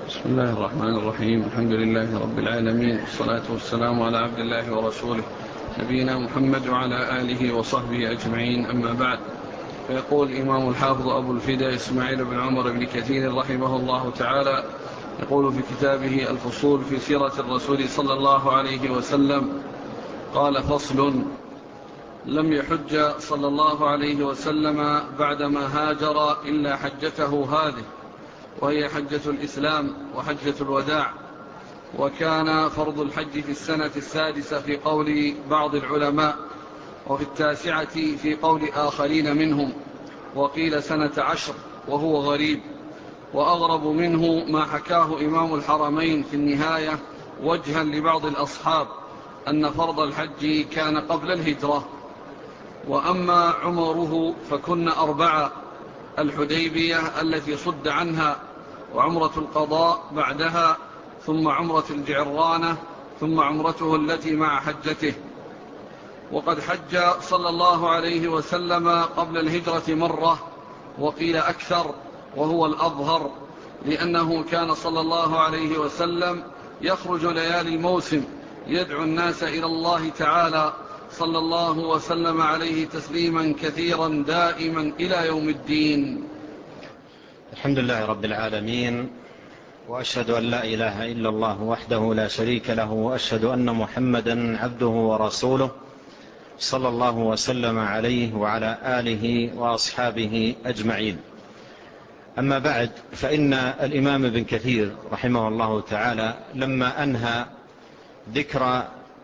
بسم الله الرحمن الرحيم. الحمد لله رب العالمين، والصلاة والسلام على عبد الله ورسوله نبينا محمد وعلى آله وصحبه أجمعين، أما بعد. فيقول الإمام الحافظ أبو الفداء إسماعيل بن عمر بن كثير رحمه الله تعالى، يقول في كتابه الفصول في سيرة الرسول صلى الله عليه وسلم: قال: فصل: لم يحج صلى الله عليه وسلم بعدما هاجر إلا حجته هذه، وهي حجة الإسلام وحجة الوداع. وكان فرض الحج في السنة السادسة في قول بعض العلماء، وفي التاسعة في قول آخرين منهم، وقيل سنة 10 وهو غريب. وأغرب منه ما حكاه إمام الحرمين في النهاية وجها لبعض الأصحاب أن فرض الحج كان قبل الهجرة. وأما عمره فكن 4: الحديبية التي صد عنها، وعمرة القضاء بعدها، ثم عمرة الجعرانة، ثم عمرته التي مع حجته. وقد حج صلى الله عليه وسلم قبل الهجرة مرة، وقيل أكثر، وهو الأظهر، لأنه كان صلى الله عليه وسلم يخرج ليالي الموسم يدعو الناس إلى الله تعالى، صلى الله وسلم عليه تسليما كثيرا دائما إلى يوم الدين. الحمد لله رب العالمين، وأشهد أن لا إله إلا الله وحده لا شريك له، وأشهد أن محمدا عبده ورسوله، صلى الله وسلم عليه وعلى آله وأصحابه أجمعين. أما بعد، فإن الإمام ابن كثير رحمه الله تعالى لما أنهى ذكر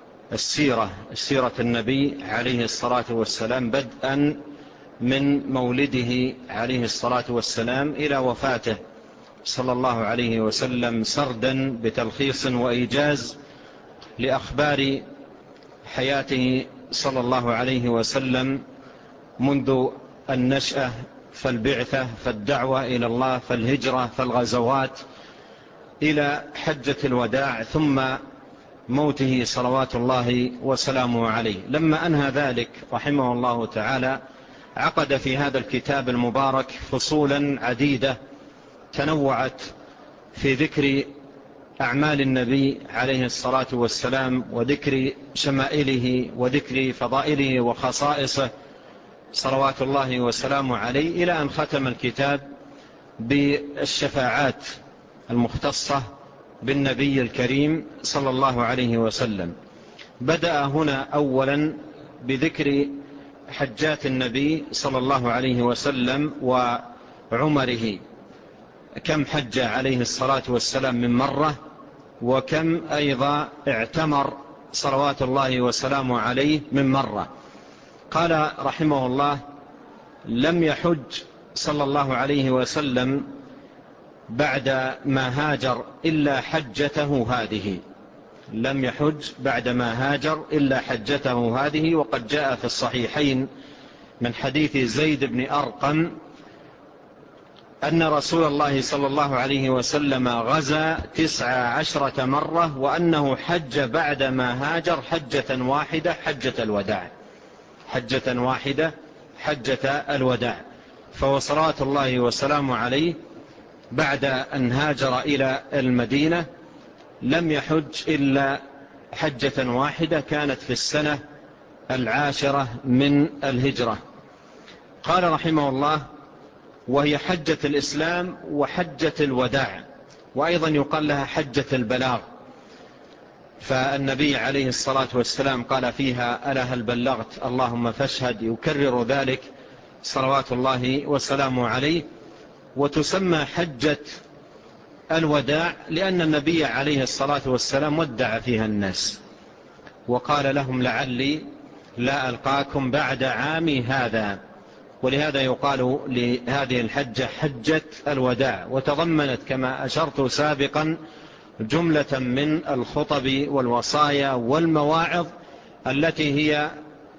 السيرة النبي عليه الصلاة والسلام بدءا من مولده عليه الصلاة والسلام إلى وفاته صلى الله عليه وسلم، سردا بتلخيص وإيجاز لأخبار حياته صلى الله عليه وسلم منذ النشأة، فالبعثة، فالدعوة إلى الله، فالهجرة، فالغزوات، إلى حجة الوداع، ثم موته صلوات الله وسلامه عليه. لما أنهى ذلك رحمه الله تعالى عقد في هذا الكتاب المبارك فصولا عديدة تنوعت في ذكر أعمال النبي عليه الصلاة والسلام، وذكر شمائله، وذكر فضائله وخصائصه صلوات الله وسلامه عليه، إلى أن ختم الكتاب بالشفاعات المختصة بالنبي الكريم صلى الله عليه وسلم. بدأ هنا أولا بذكر حجات النبي صلى الله عليه وسلم وعمره، كم حج عليه الصلاة والسلام من مرة، وكم أيضا اعتمر صلوات الله وسلامه عليه من مرة. قال رحمه الله: لم يحج صلى الله عليه وسلم بعد ما هاجر إلا حجته هذه. لم يحج بعد ما هاجر إلا حجته هذه. وقد جاء في الصحيحين من حديث زيد بن أرقم أن رسول الله صلى الله عليه وسلم غزا 19 مرة، وأنه حج بعد ما هاجر حجة واحدة، حجة الوداع، حجة واحدة، حجة الوداع. فصلوات الله وسلامه عليه بعد أن هاجر إلى المدينة لم يحج إلا حجة واحدة، كانت في السنة 10 من الهجرة. قال رحمه الله: وهي حجة الإسلام وحجة الوداع، وأيضا يقال لها حجة البلاغ. فالنبي عليه الصلاة والسلام قال فيها: ألا هل بلغت؟ اللهم فاشهد. يكرر ذلك صلوات الله وسلامه عليه. وتسمى حجة الوداع لأن النبي عليه الصلاة والسلام ودع فيها الناس، وقال لهم: لعلي لا ألقاكم بعد عامي هذا. ولهذا يقال لهذه الحجة حجة الوداع. وتضمنت كما أشرت سابقا جملة من الخطب والوصايا والمواعظ التي هي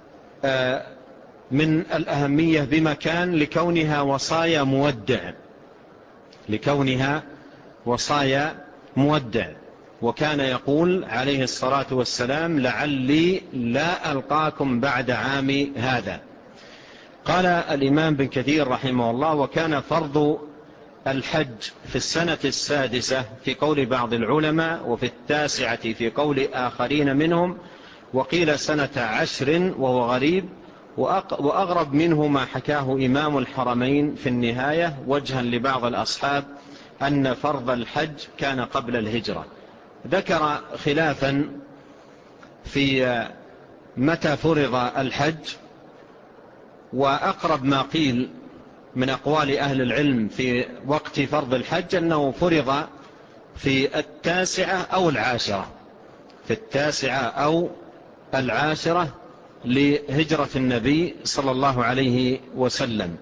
من الأهمية بمكان لكونها وصايا مودع، لكونها وصايا مودع. وكان يقول عليه الصلاة والسلام: لعلي لا ألقاكم بعد عامي هذا. قال الإمام بن كثير رحمه الله: وكان فرض الحج في السنة السادسة في قول بعض العلماء، وفي التاسعة في قول آخرين منهم، وقيل سنة 10 وهو غريب، وأغرب منه ما حكاه إمام الحرمين في النهاية وجها لبعض الأصحاب أن فرض الحج كان قبل الهجرة. ذكر خلافا في متى فرض الحج، وأقرب ما قيل من أقوال أهل العلم في وقت فرض الحج أنه فرض في 9 أو 10، في 9 أو 10 لهجرة النبي صلى الله عليه وسلم.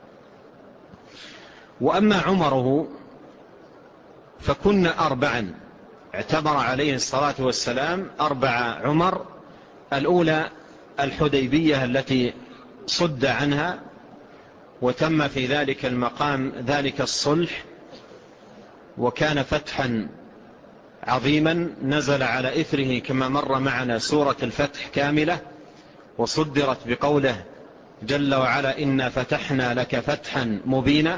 وأما عمره فكن 4، اعتبر عليه الصلاة والسلام 4 عمر. الأولى الحديبية التي صد عنها، وتم في ذلك المقام ذلك الصلح، وكان فتحا عظيما نزل على إثره كما مر معنا سورة الفتح كاملة، وصدرت بقوله جل وعلا إنا فتحنا لك فتحا مبينا.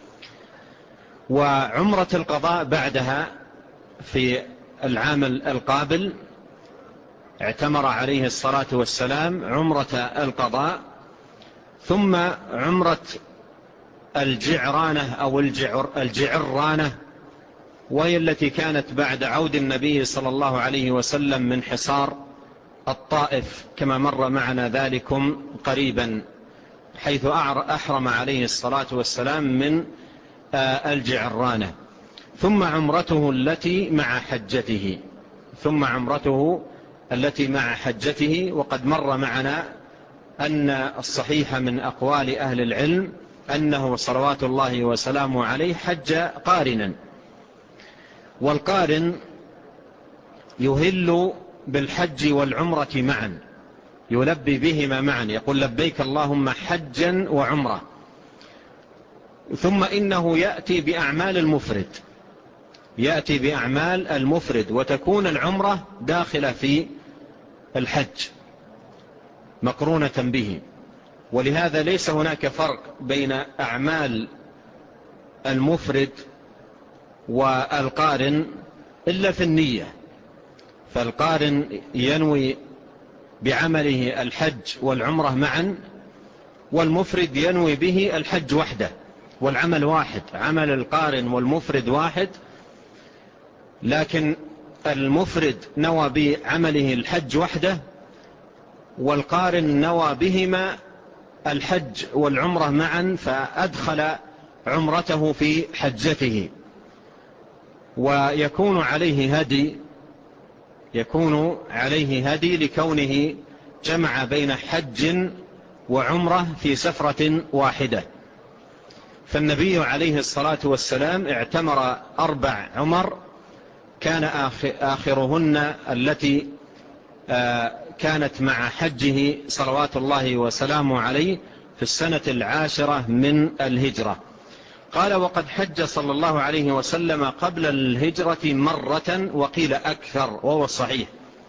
وعمرة القضاء بعدها في العام القابل اعتمر عليه الصلاة والسلام عمرة القضاء، ثم عمرة الجعرانة أو الجعرانة، وهي التي كانت بعد عود النبي صلى الله عليه وسلم من حصار الطائف كما مر معنا ذلكم قريبا، حيث أحرم عليه الصلاة والسلام من الجعرانة. ثم عمرته التي مع حجته، وقد مر معنا أن الصحيح من أقوال أهل العلم أنه صلوات الله وسلامه عليه حج قارنا. والقارن يهل بالحج والعمرة معا، يلبي بهما معا، يقول لبيك اللهم حجا وعمرة. ثم إنه يأتي بأعمال المفرد، وتكون العمرة داخلة في الحج مقرونة به. ولهذا ليس هناك فرق بين أعمال المفرد والقارن إلا في النية، فالقارن ينوي بعمله الحج والعمرة معا، والمفرد ينوي به الحج وحده، والعمل واحد، عمل القارن والمفرد واحد، لكن المفرد نوى بعمله الحج وحده، والقارن نوى بهما الحج والعمرة معا، فأدخل عمرته في حجته. ويكون عليه هدي لكونه جمع بين حج وعمرة في سفرة واحدة. فالنبي عليه الصلاة والسلام اعتمر 4 عمر، كان آخرهن التي كانت مع حجه صلوات الله وسلامه عليه في السنة 10 من الهجرة. قال وقد حج صلى الله عليه وسلم قبل الهجرة مرة، وقيل أكثر، وهو الصحيح،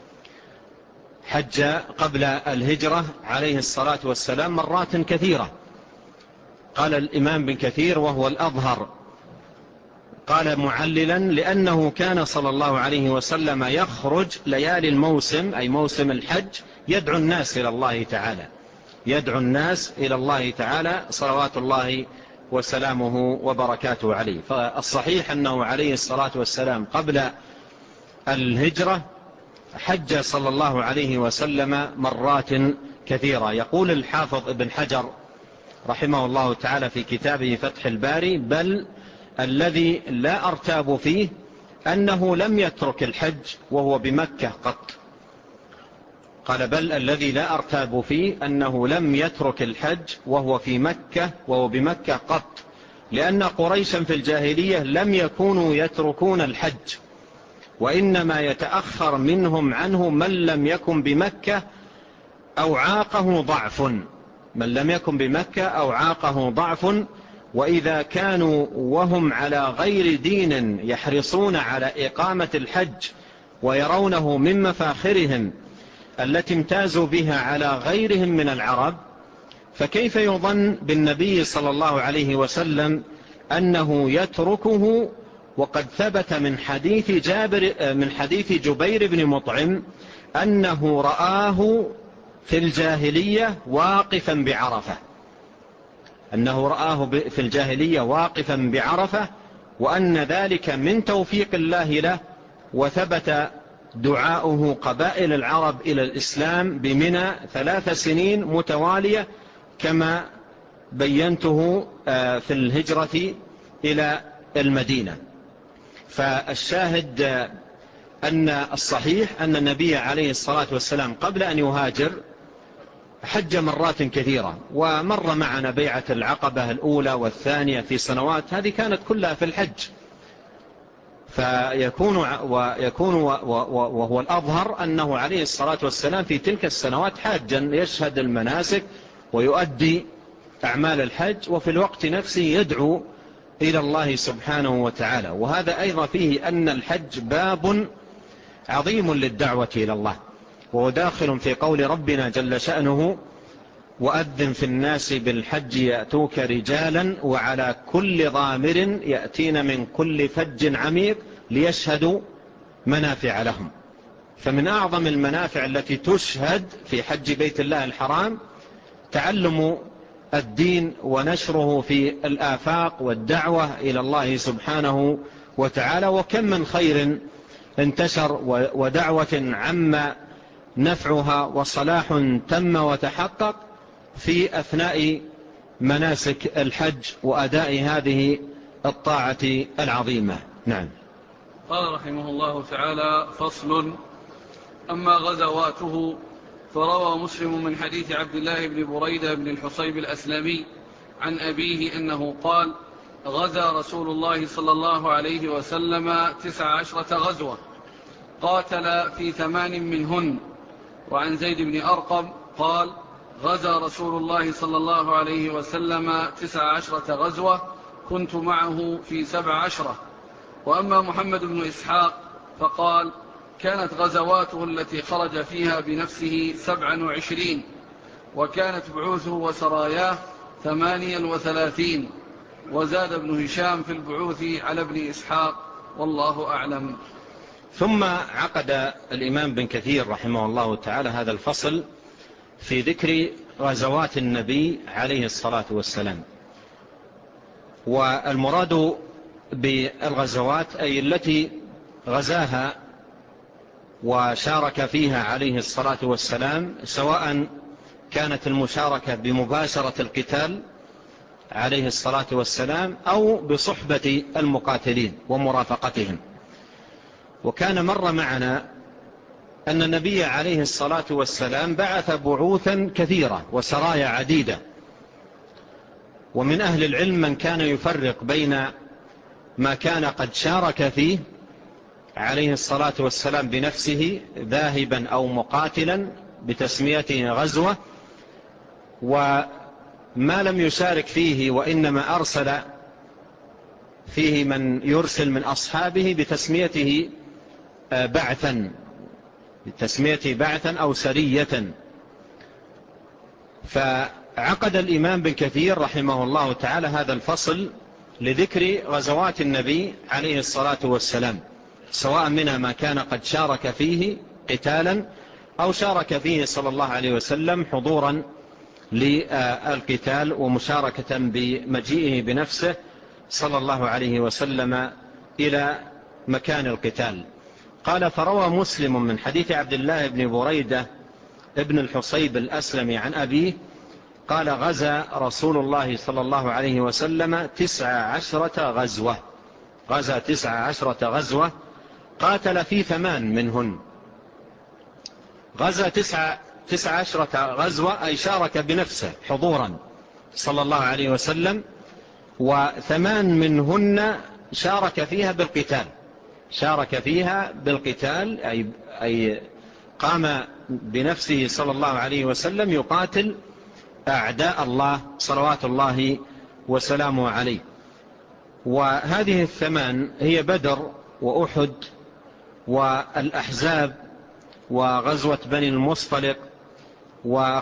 حج قبل الهجرة عليه الصلاة والسلام مرات كثيرة. قال الإمام بن كثير وهو الأظهر، قال معللا لأنه كان صلى الله عليه وسلم يخرج ليالي الموسم، أي موسم الحج، يدعو الناس إلى الله تعالى صلوات الله وسلامه وبركاته عليه. فالصحيح أنه عليه الصلاة والسلام قبل الهجرة حج صلى الله عليه وسلم مرات كثيرة. يقول الحافظ ابن حجر رحمه الله تعالى في كتابه فتح الباري: بل الذي لا أرتاب فيه أنه لم يترك الحج وهو بمكة قط. قال بل الذي لا أرتاب فيه أنه لم يترك الحج وهو بمكة قط، لأن قريشا في الجاهلية لم يكونوا يتركون الحج، وإنما يتأخر منهم عنه من لم يكن بمكة أو عاقه ضعف، وإذا كانوا وهم على غير دين يحرصون على إقامة الحج ويرونه من مفاخرهم التي امتازوا بها على غيرهم من العرب، فكيف يظن بالنبي صلى الله عليه وسلم أنه يتركه، وقد ثبت من حديث جبير بن مطعم أنه رآه في الجاهلية واقفا بعرفة، أنه رآه في الجاهلية واقفا بعرفة، وأن ذلك من توفيق الله له، وثبت دعاؤه قبائل العرب إلى الإسلام بمنى 3 سنين متوالية كما بينته في الهجرة إلى المدينة. فالشاهد أن الصحيح أن النبي عليه الصلاة والسلام قبل أن يهاجر حج مرات كثيرة، ومر معنا بيعة العقبة الأولى والثانية في سنوات، هذه كانت كلها في الحج. فيكون وهو الأظهر أنه عليه الصلاة والسلام في تلك السنوات حاجا يشهد المناسك ويؤدي أعمال الحج، وفي الوقت نفسه يدعو إلى الله سبحانه وتعالى. وهذا أيضا فيه أن الحج باب عظيم للدعوة إلى الله، وهو داخل في قول ربنا جل شأنه: وأذن في الناس بالحج يأتوك رجالا وعلى كل ضامر يأتين من كل فج عميق ليشهدوا منافع لهم. فمن أعظم المنافع التي تشهد في حج بيت الله الحرام تعلم الدين ونشره في الآفاق والدعوة إلى الله سبحانه وتعالى. وكم من خير انتشر ودعوة عم نفعها وصلاح تم وتحقق في أثناء مناسك الحج وأداء هذه الطاعة العظيمة. نعم. قال رحمه الله تعالى: فصل. أما غزواته فروى مسلم من حديث عبد الله بن بريدة بن الحصيب الأسلمي عن أبيه أنه قال: غزا رسول الله صلى الله عليه وسلم 19 غزوة، قاتل في 8 منهن. وعن زيد بن أرقم قال: غزا رسول الله صلى الله عليه وسلم 19 غزوة، كنت معه في 17. وأما محمد بن إسحاق فقال: كانت غزواته التي خرج فيها بنفسه 27، وكانت بعوثه وسراياه 38. وزاد ابن هشام في البعوث على ابن إسحاق، والله أعلم. ثم عقد الإمام بن كثير رحمه الله تعالى هذا الفصل في ذكر غزوات النبي عليه الصلاة والسلام. والمراد بالغزوات أي التي غزاها وشارك فيها عليه الصلاة والسلام، سواء كانت المشاركة بمباشرة القتال عليه الصلاة والسلام أو بصحبة المقاتلين ومرافقتهم. وكان مر معنا أن النبي عليه الصلاة والسلام بعث بعوثا كثيرة وسرايا عديدة، ومن أهل العلم من كان يفرق بين ما كان قد شارك فيه عليه الصلاة والسلام بنفسه ذاهبا أو مقاتلا بتسميته غزوة، وما لم يشارك فيه وإنما أرسل فيه من يرسل من أصحابه بتسميته بعثا أو سرية. فعقد الإمام بن كثير رحمه الله تعالى هذا الفصل لذكر غزوات النبي عليه الصلاة والسلام، سواء منها ما كان قد شارك فيه قتالا أو شارك فيه صلى الله عليه وسلم حضورا للقتال ومشاركة بمجيئه بنفسه صلى الله عليه وسلم إلى مكان القتال. قال: فروى مسلم من حديث عبد الله بن بريدة ابن الحصيب الأسلمي عن أبيه قال: غزا رسول الله صلى الله عليه وسلم 19 غزوة، غزا 19 غزوة، قاتل في 8 منهن. غزا 19 غزوة أي شارك بنفسه حضورا صلى الله عليه وسلم، و8 منهن شارك فيها بالقتال، شارك فيها بالقتال أي قام بنفسه صلى الله عليه وسلم يقاتل أعداء الله صلوات الله وسلامه عليه. وهذه 8 هي بدر وأحد والأحزاب وغزوة بني المصطلق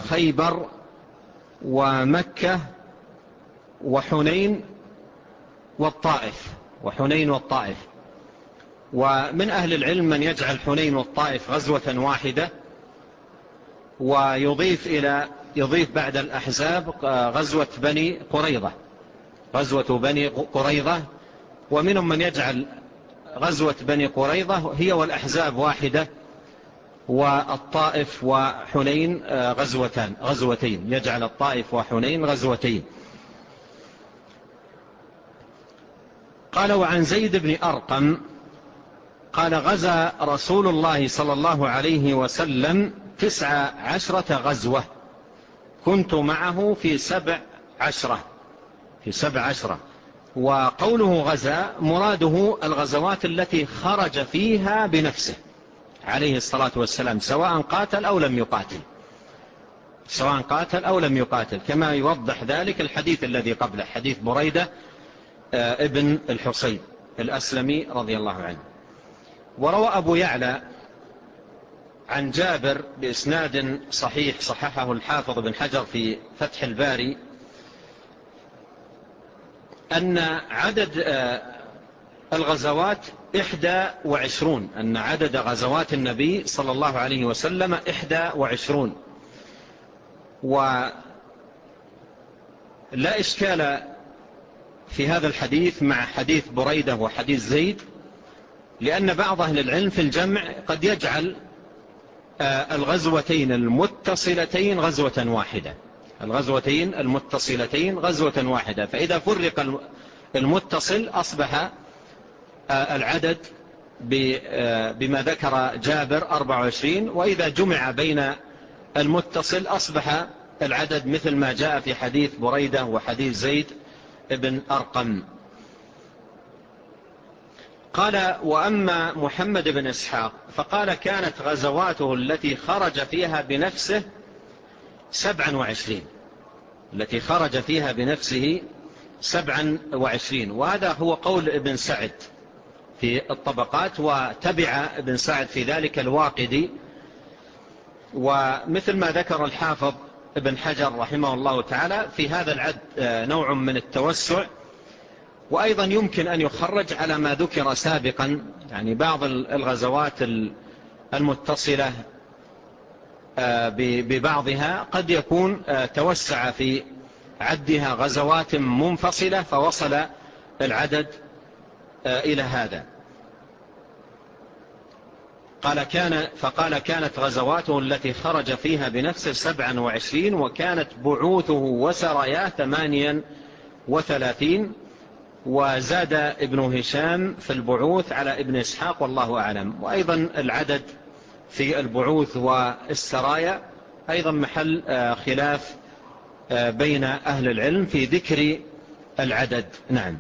وخيبر ومكة وحنين والطائف، وحنين والطائف. ومن أهل العلم من يجعل حنين والطائف غزوة واحدة، ويضيف بعد الأحزاب غزوة بني قريظة. ومنهم من يجعل غزوة بني قريظة هي والأحزاب واحدة، والطائف وحنين غزوتين، يجعل الطائف وحنين غزوتين. قال: وعن زيد بن أرقم قال: غزا رسول الله صلى الله عليه وسلم 19 غزوة، كنت معه في 17. وقوله غزا مراده الغزوات التي خرج فيها بنفسه عليه الصلاة والسلام، سواء قاتل أو لم يقاتل، كما يوضح ذلك الحديث الذي قبله، حديث بريدة ابن الحصين الأسلمي رضي الله عنه. وروى أبو يعلى عن جابر بإسناد صحيح صححه الحافظ بن حجر في فتح الباري أن عدد الغزوات 21، أن عدد غزوات النبي صلى الله عليه وسلم 21. ولا إشكال في هذا الحديث مع حديث بريدة وحديث زيد، لأن بعض أهل العلم في الجمع قد يجعل الغزوتين المتصلتين غزوة واحدة، فإذا فرق المتصل أصبح العدد بما ذكر جابر 24، وإذا جمع بين المتصل أصبح العدد مثل ما جاء في حديث بريدة وحديث زيد ابن أرقم. قال: وأما محمد بن إسحاق فقال: كانت غزواته التي خرج فيها بنفسه 27، التي خرج فيها بنفسه 27. وهذا هو قول ابن سعد في الطبقات، وتبع ابن سعد في ذلك الواقدي. ومثل ما ذكر الحافظ ابن حجر رحمه الله تعالى في هذا العد نوع من التوسع. وأيضا يمكن أن يخرج على ما ذكر سابقا، يعني بعض الغزوات المتصلة ببعضها قد يكون توسع في عدها غزوات منفصلة فوصل العدد إلى هذا. فقال: كانت غزواته التي خرج فيها بنفسه 27، وكانت بعوثه وسراياه 38. وزاد ابن هشام في البعوث على ابن إسحاق والله أعلم. وأيضا العدد في البعوث والسرايا أيضا محل خلاف بين أهل العلم في ذكر العدد. نعم.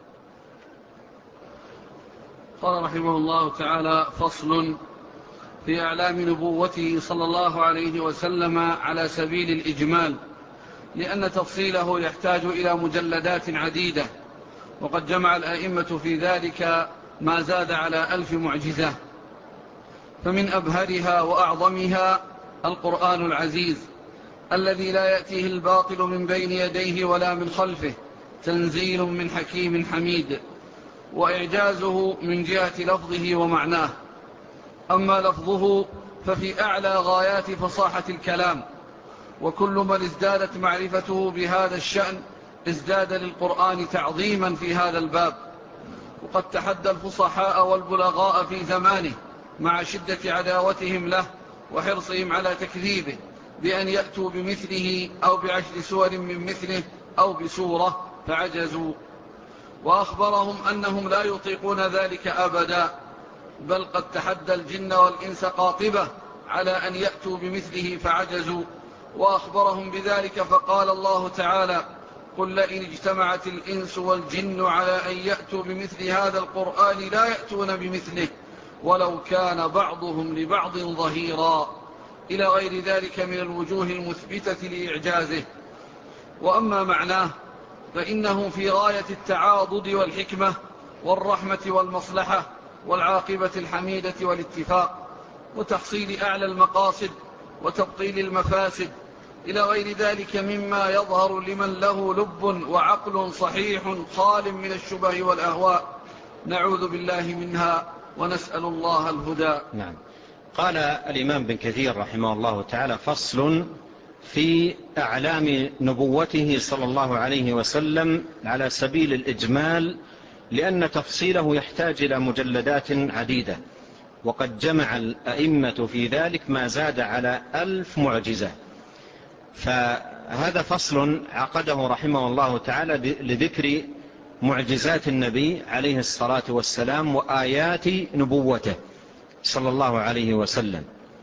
قال رحمه الله تعالى: فصل في أعلام نبوته صلى الله عليه وسلم على سبيل الإجمال، لأن تفصيله يحتاج إلى مجلدات عديدة، وقد جمع الأئمة في ذلك ما زاد على 1000 معجزة. فمن أبهرها وأعظمها القرآن العزيز الذي لا يأتيه الباطل من بين يديه ولا من خلفه، تنزيل من حكيم حميد. وإعجازه من جهة لفظه ومعناه. أما لفظه ففي أعلى غايات فصاحة الكلام، وكل من ازدادت معرفته بهذا الشأن ازداد للقرآن تعظيما في هذا الباب. وقد تحدى الفصحاء والبلغاء في زمانه مع شدة عداوتهم له وحرصهم على تكذيبه بأن يأتوا بمثله أو ب10 سور من مثله أو بسورة، فعجزوا. وأخبرهم أنهم لا يطيقون ذلك أبدا، بل قد تحدى الجن والإنس قاطبة على أن يأتوا بمثله فعجزوا. وأخبرهم بذلك فقال الله تعالى: قل لئن اجتمعت الإنس والجن على أن يأتوا بمثل هذا القرآن لا يأتون بمثله ولو كان بعضهم لبعض ظهيرا، إلى غير ذلك من الوجوه المثبتة لإعجازه. وأما معناه فإنه في غاية التعاضد والحكمة والرحمة والمصلحة والعاقبة الحميدة والاتفاق، وتحصيل أعلى المقاصد وتبطيل المفاسد، إلى غير ذلك مما يظهر لمن له لب وعقل صحيح خال من الشبه والأهواء، نعوذ بالله منها ونسأل الله الهدى. نعم. قال الإمام بن كثير رحمه الله تعالى: فصل في أعلام نبوته صلى الله عليه وسلم على سبيل الإجمال، لأن تفصيله يحتاج إلى مجلدات عديدة، وقد جمع الأئمة في ذلك ما زاد على 1000 معجزة. فهذا فصل عقده رحمه الله تعالى لذكر معجزات النبي عليه الصلاة والسلام وآيات نبوته صلى الله عليه وسلم.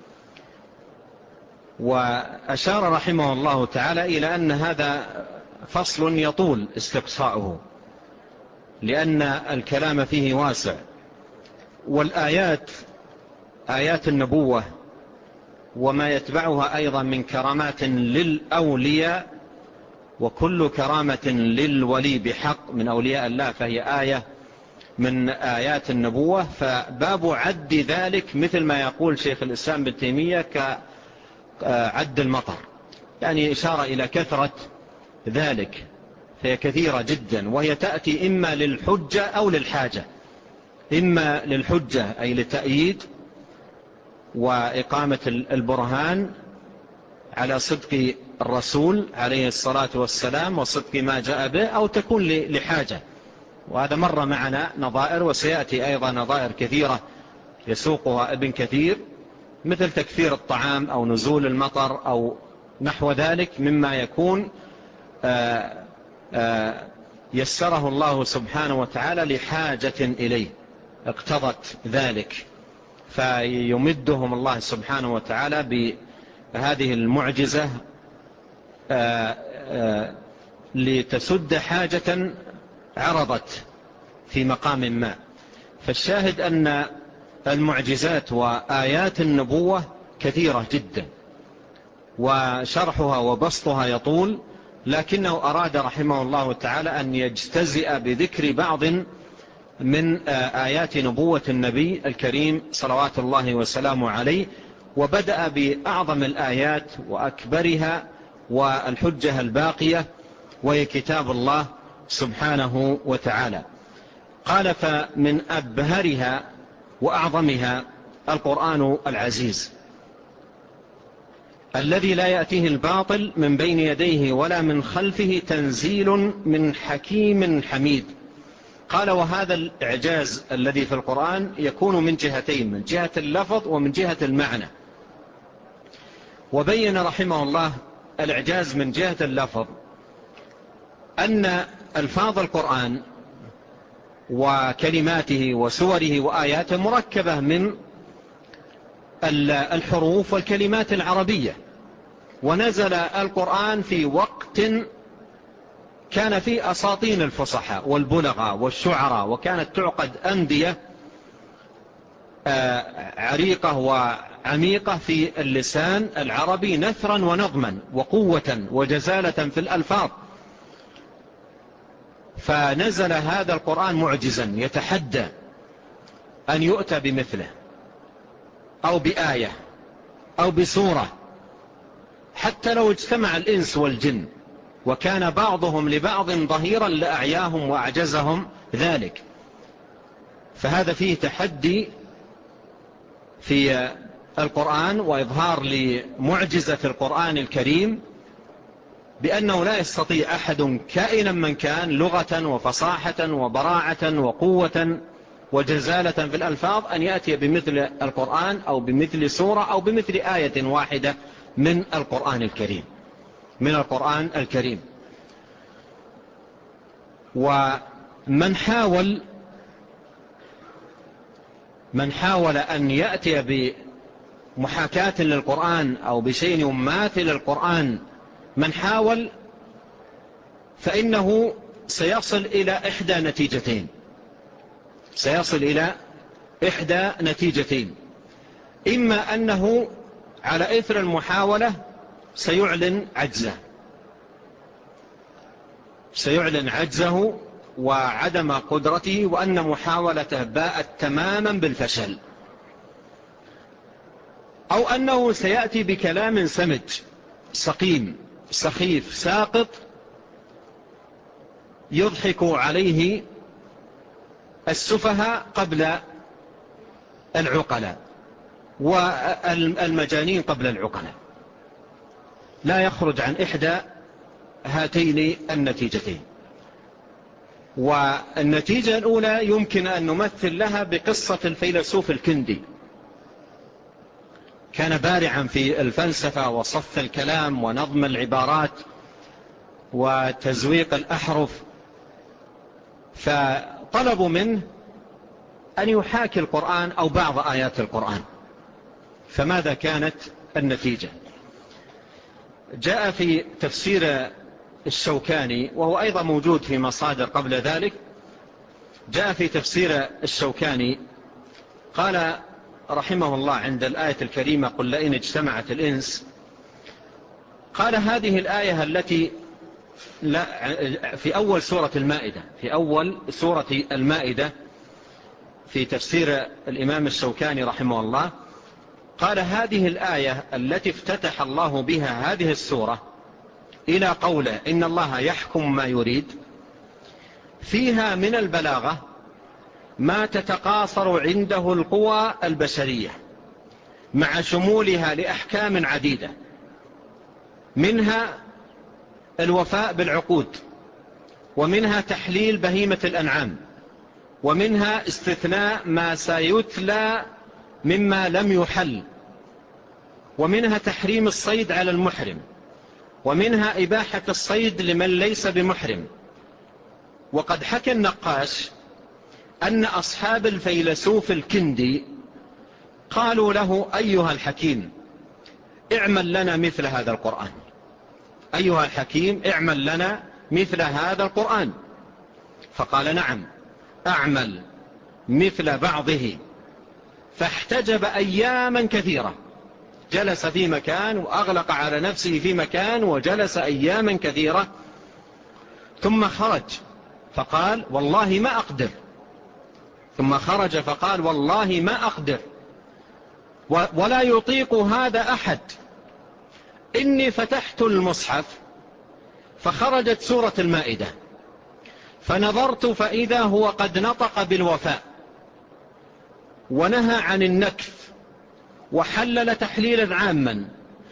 وأشار رحمه الله تعالى إلى أن هذا فصل يطول استقصاؤه، لأن الكلام فيه واسع، والآيات آيات النبوة وما يتبعها أيضا من كرامات للأولياء، وكل كرامة للولي بحق من أولياء الله فهي آية من آيات النبوة. فباب عد ذلك مثل ما يقول شيخ الإسلام ابن تيمية كعد المطر، يعني إشارة إلى كثرة ذلك، فهي كثيرة جدا، وهي تأتي إما للحجة أو للحاجة. إما للحجة أي لتأييد وإقامة البرهان على صدق الرسول عليه الصلاة والسلام وصدق ما جاء به، أو تكون لحاجة، وهذا مر معنا نظائر، وسيأتي أيضا نظائر كثيرة يسوقها ابن كثير، مثل تكثير الطعام أو نزول المطر أو نحو ذلك مما يكون يسره الله سبحانه وتعالى لحاجة إليه اقتضت ذلك، فيمدهم الله سبحانه وتعالى بهذه المعجزة لتسد حاجة عرضت في مقام ما. فالشاهد أن المعجزات وآيات النبوة كثيرة جدا، وشرحها وبسطها يطول، لكنه أراد رحمه الله تعالى أن يجتزئ بذكر بعض من آيات نبوة النبي الكريم صلوات الله وسلامه عليه، وبدأ بأعظم الآيات وأكبرها والحجة الباقية، وهي كتاب الله سبحانه وتعالى. قال: فمن أبهرها وأعظمها القرآن العزيز الذي لا يأتيه الباطل من بين يديه ولا من خلفه، تنزيل من حكيم حميد. قال: وهذا الإعجاز الذي في القرآن يكون من جهتين، من جهة اللفظ ومن جهة المعنى. وبين رحمه الله الإعجاز من جهة اللفظ أن ألفاظ القرآن وكلماته وسوره وآياته مركبة من الحروف والكلمات العربية، ونزل القرآن في وقت كان فيه أساطين الفصحاء والبلغاء والشعراء، وكانت تعقد أندية عريقة وعميقة في اللسان العربي نثرا ونظما وقوة وجزالة في الألفاظ. فنزل هذا القرآن معجزا يتحدى أن يؤتى بمثله أو بآية أو بسورة، حتى لو اجتمع الإنس والجن وكان بعضهم لبعض ظهيرا لأعياهم وأعجزهم ذلك. فهذا فيه تحدي في القرآن وإظهار لمعجزة القرآن الكريم، بأنه لا يستطيع أحد كائنا من كان لغة وفصاحة وبراعة وقوة وجزالة في الألفاظ أن يأتي بمثل القرآن أو بمثل سورة أو بمثل آية واحدة من القرآن الكريم، من القرآن الكريم. ومن حاول أن يأتي بمحاكاة للقرآن أو بشيء يماثل القرآن، من حاول فإنه سيصل إلى إحدى نتيجتين، إما أنه على إثر المحاولة سيعلن عجزه وعدم قدرته، وأن محاولته باءت تماما بالفشل، أو أنه سيأتي بكلام سمج سقيم سخيف ساقط يضحك عليه السفهاء قبل العقلاء والمجانين قبل العقلاء، لا يخرج عن إحدى هاتين النتيجتين. والنتيجة الأولى يمكن أن نمثل لها بقصة الفيلسوف الكندي، كان بارعا في الفلسفة وصف الكلام ونظم العبارات وتزويق الأحرف، فطلبوا منه أن يحاكي القرآن أو بعض آيات القرآن. فماذا كانت النتيجة؟ جاء في تفسير الشوكاني، وهو أيضا موجود في مصادر قبل ذلك، جاء في تفسير الشوكاني قال رحمه الله عند الآية الكريمة قل لئن اجتمعت الإنس، قال هذه الآية التي في أول سورة المائدة، في أول سورة المائدة في تفسير الإمام الشوكاني رحمه الله، قال هذه الآية التي افتتح الله بها هذه السورة إلى قوله إن الله يحكم ما يريد، فيها من البلاغة ما تتقاصر عنده القوى البشرية مع شمولها لأحكام عديدة، منها الوفاء بالعقود، ومنها تحليل بهيمة الأنعام، ومنها استثناء ما سيتلى مما لم يحل، ومنها تحريم الصيد على المحرم، ومنها إباحة الصيد لمن ليس بمحرم. وقد حكى النقاش أن أصحاب الفيلسوف الكندي قالوا له أيها الحكيم اعمل لنا مثل هذا القرآن، أيها الحكيم اعمل لنا مثل هذا القرآن. فقال نعم أعمل مثل بعضه، فاحتجب أياما كثيرة، جلس في مكان وأغلق على نفسه في مكان وجلس أياما كثيرة، ثم خرج فقال والله ما أقدر، ثم خرج فقال والله ما أقدر ولا يطيق هذا أحد، إني فتحت المصحف فخرجت سورة المائدة فنظرت فإذا هو قد نطق بالوفاء ونهى عن النكث وحلل تحليلا عاما،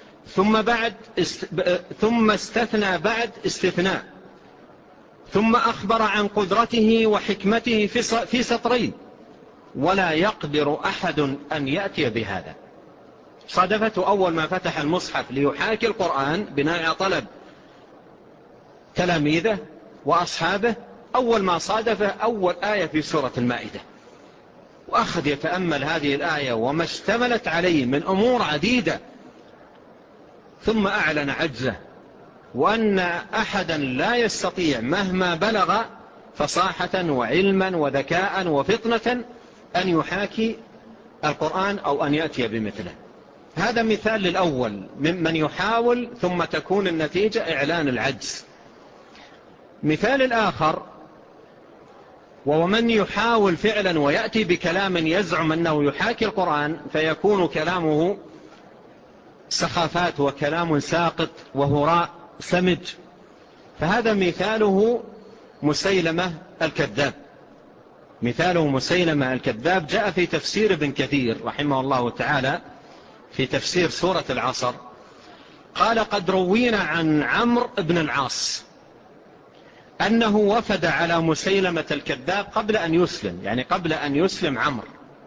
ثم استثنى بعد استثناء، ثم أخبر عن قدرته وحكمته في سطرين، ولا يقدر أحد أن يأتي بهذا. صادفته أول ما فتح المصحف ليحاكي القرآن بناء على طلب تلاميذه وأصحابه، أول ما صادفه أول آية في سورة المائدة، وأخذ يتأمل هذه الآية وما اشتملت عليه من أمور عديدة، ثم أعلن عجزه، وأن أحدا لا يستطيع مهما بلغ فصاحة وعلما وذكاء وفطنة أن يحاكي القرآن أو أن يأتي بمثله. هذا مثال للأول ممن يحاول ثم تكون النتيجة إعلان العجز. مثال الآخر وهو من يحاول فعلا ويأتي بكلام يزعم أنه يحاكي القرآن فيكون كلامه سخافات وكلام ساقط وهراء سمج، فهذا مثاله مسيلمة الكذاب. مثاله مسيلمة الكذاب جاء في تفسير ابن كثير رحمه الله تعالى في تفسير سورة العصر، قال قد روينا عن عمرو بن العاص أنه وفد على مسيلمة الكذاب قبل أن يسلم، يعني قبل أن يسلم عمرو،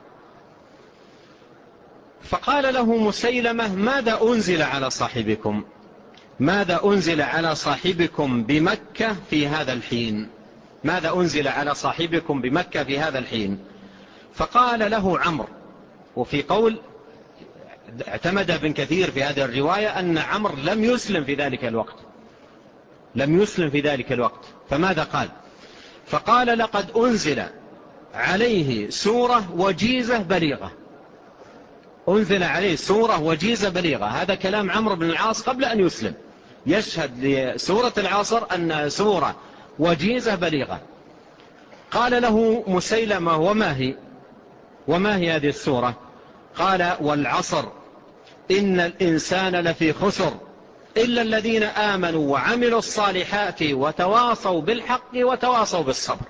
فقال له مسيلمة ماذا أنزل على صاحبكم؟ ماذا أنزل على صاحبكم بمكة في هذا الحين؟ ماذا أنزل على صاحبكم بمكة في هذا الحين؟ فقال له عمرو، وفي قول اعتمد ابن كثير في هذه الرواية أن عمرو لم يسلم في ذلك الوقت، لم يسلم في ذلك الوقت. فماذا قال؟ فقال لقد أنزل عليه سورة وجيزة بليغة، أنزل عليه سورة وجيزة بليغة. هذا كلام عمرو بن العاص قبل أن يسلم، يشهد لسورة العصر أنها سورة وجيزة بليغة. قال له مسيلمة وما هي هذه السورة؟ قال والعصر إن الإنسان لفي خسر إلا الذين آمنوا وعملوا الصالحات وتواصوا بالحق وتواصوا بالصبر.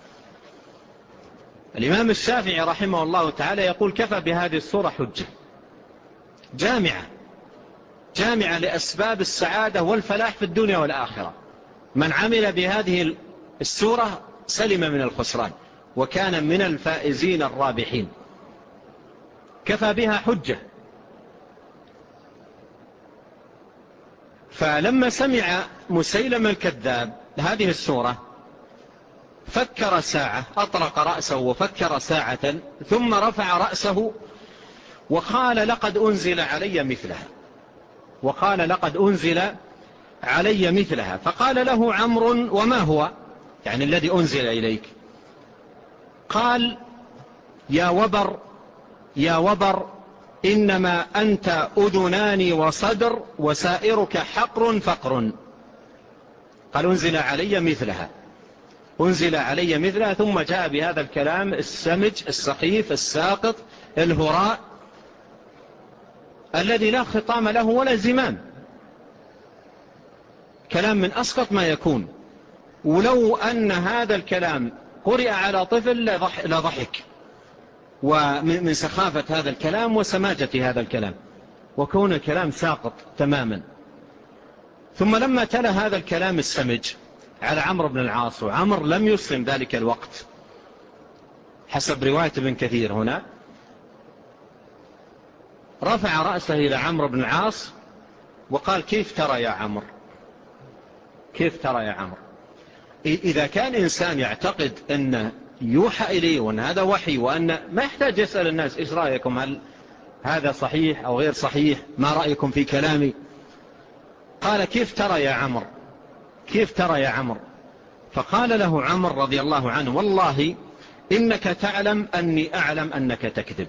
الإمام الشافعي رحمه الله تعالى يقول كفى بهذه السورة حجة جامعة لأسباب السعادة والفلاح في الدنيا والآخرة. من عمل بهذه السورة سلم من الخسران وكان من الفائزين الرابحين. كفى بها حجة. فلما سمع مسيلمة الكذاب هذه السورة فكر ساعة، أطرق رأسه وفكر ساعة ثم رفع رأسه وقال لقد أنزل علي مثلها. فقال له عمرو وما هو يعني الذي أنزل إليك؟ قال يا وبر إنما أنت أذنان وصدر وسائرك حقر فقر. قال أنزل علي مثلها ثم جاء بهذا الكلام السمج السخيف الساقط الهراء الذي لا خطام له ولا زمام، كلام من أسقط ما يكون. ولو أن هذا الكلام قرئ على طفل لضحك ومن سخافة هذا الكلام وسماجة هذا الكلام، وكون الكلام ساقط تماما. ثم لما تلا هذا الكلام السمج على عمرو بن العاص، وعمر لم يسلم ذلك الوقت حسب رواية ابن كثير هنا، رفع رأسه إلى عمرو بن العاص وقال كيف ترى يا عمرو؟ إذا كان إنسان يعتقد أن يوحى إليه وأن هذا وحي وأن ما يحتاج يسأل الناس إيش رأيكم، هل هذا صحيح أو غير صحيح، ما رأيكم في كلامي؟ قال كيف ترى يا عمرو؟ فقال له عمرو رضي الله عنه والله إنك تعلم أني أعلم أنك تكذب،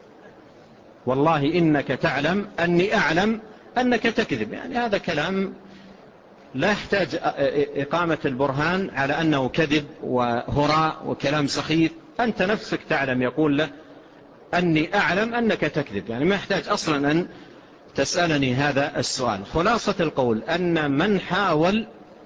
يعني هذا كلام لا يحتاج إقامة البرهان على أنه كذب وهراء وكلام سخيف، أنت نفسك تعلم. يقول له أني أعلم أنك تكذب، يعني ما يحتاج أصلا أن تسألني هذا السؤال. خلاصة القول أن من حاول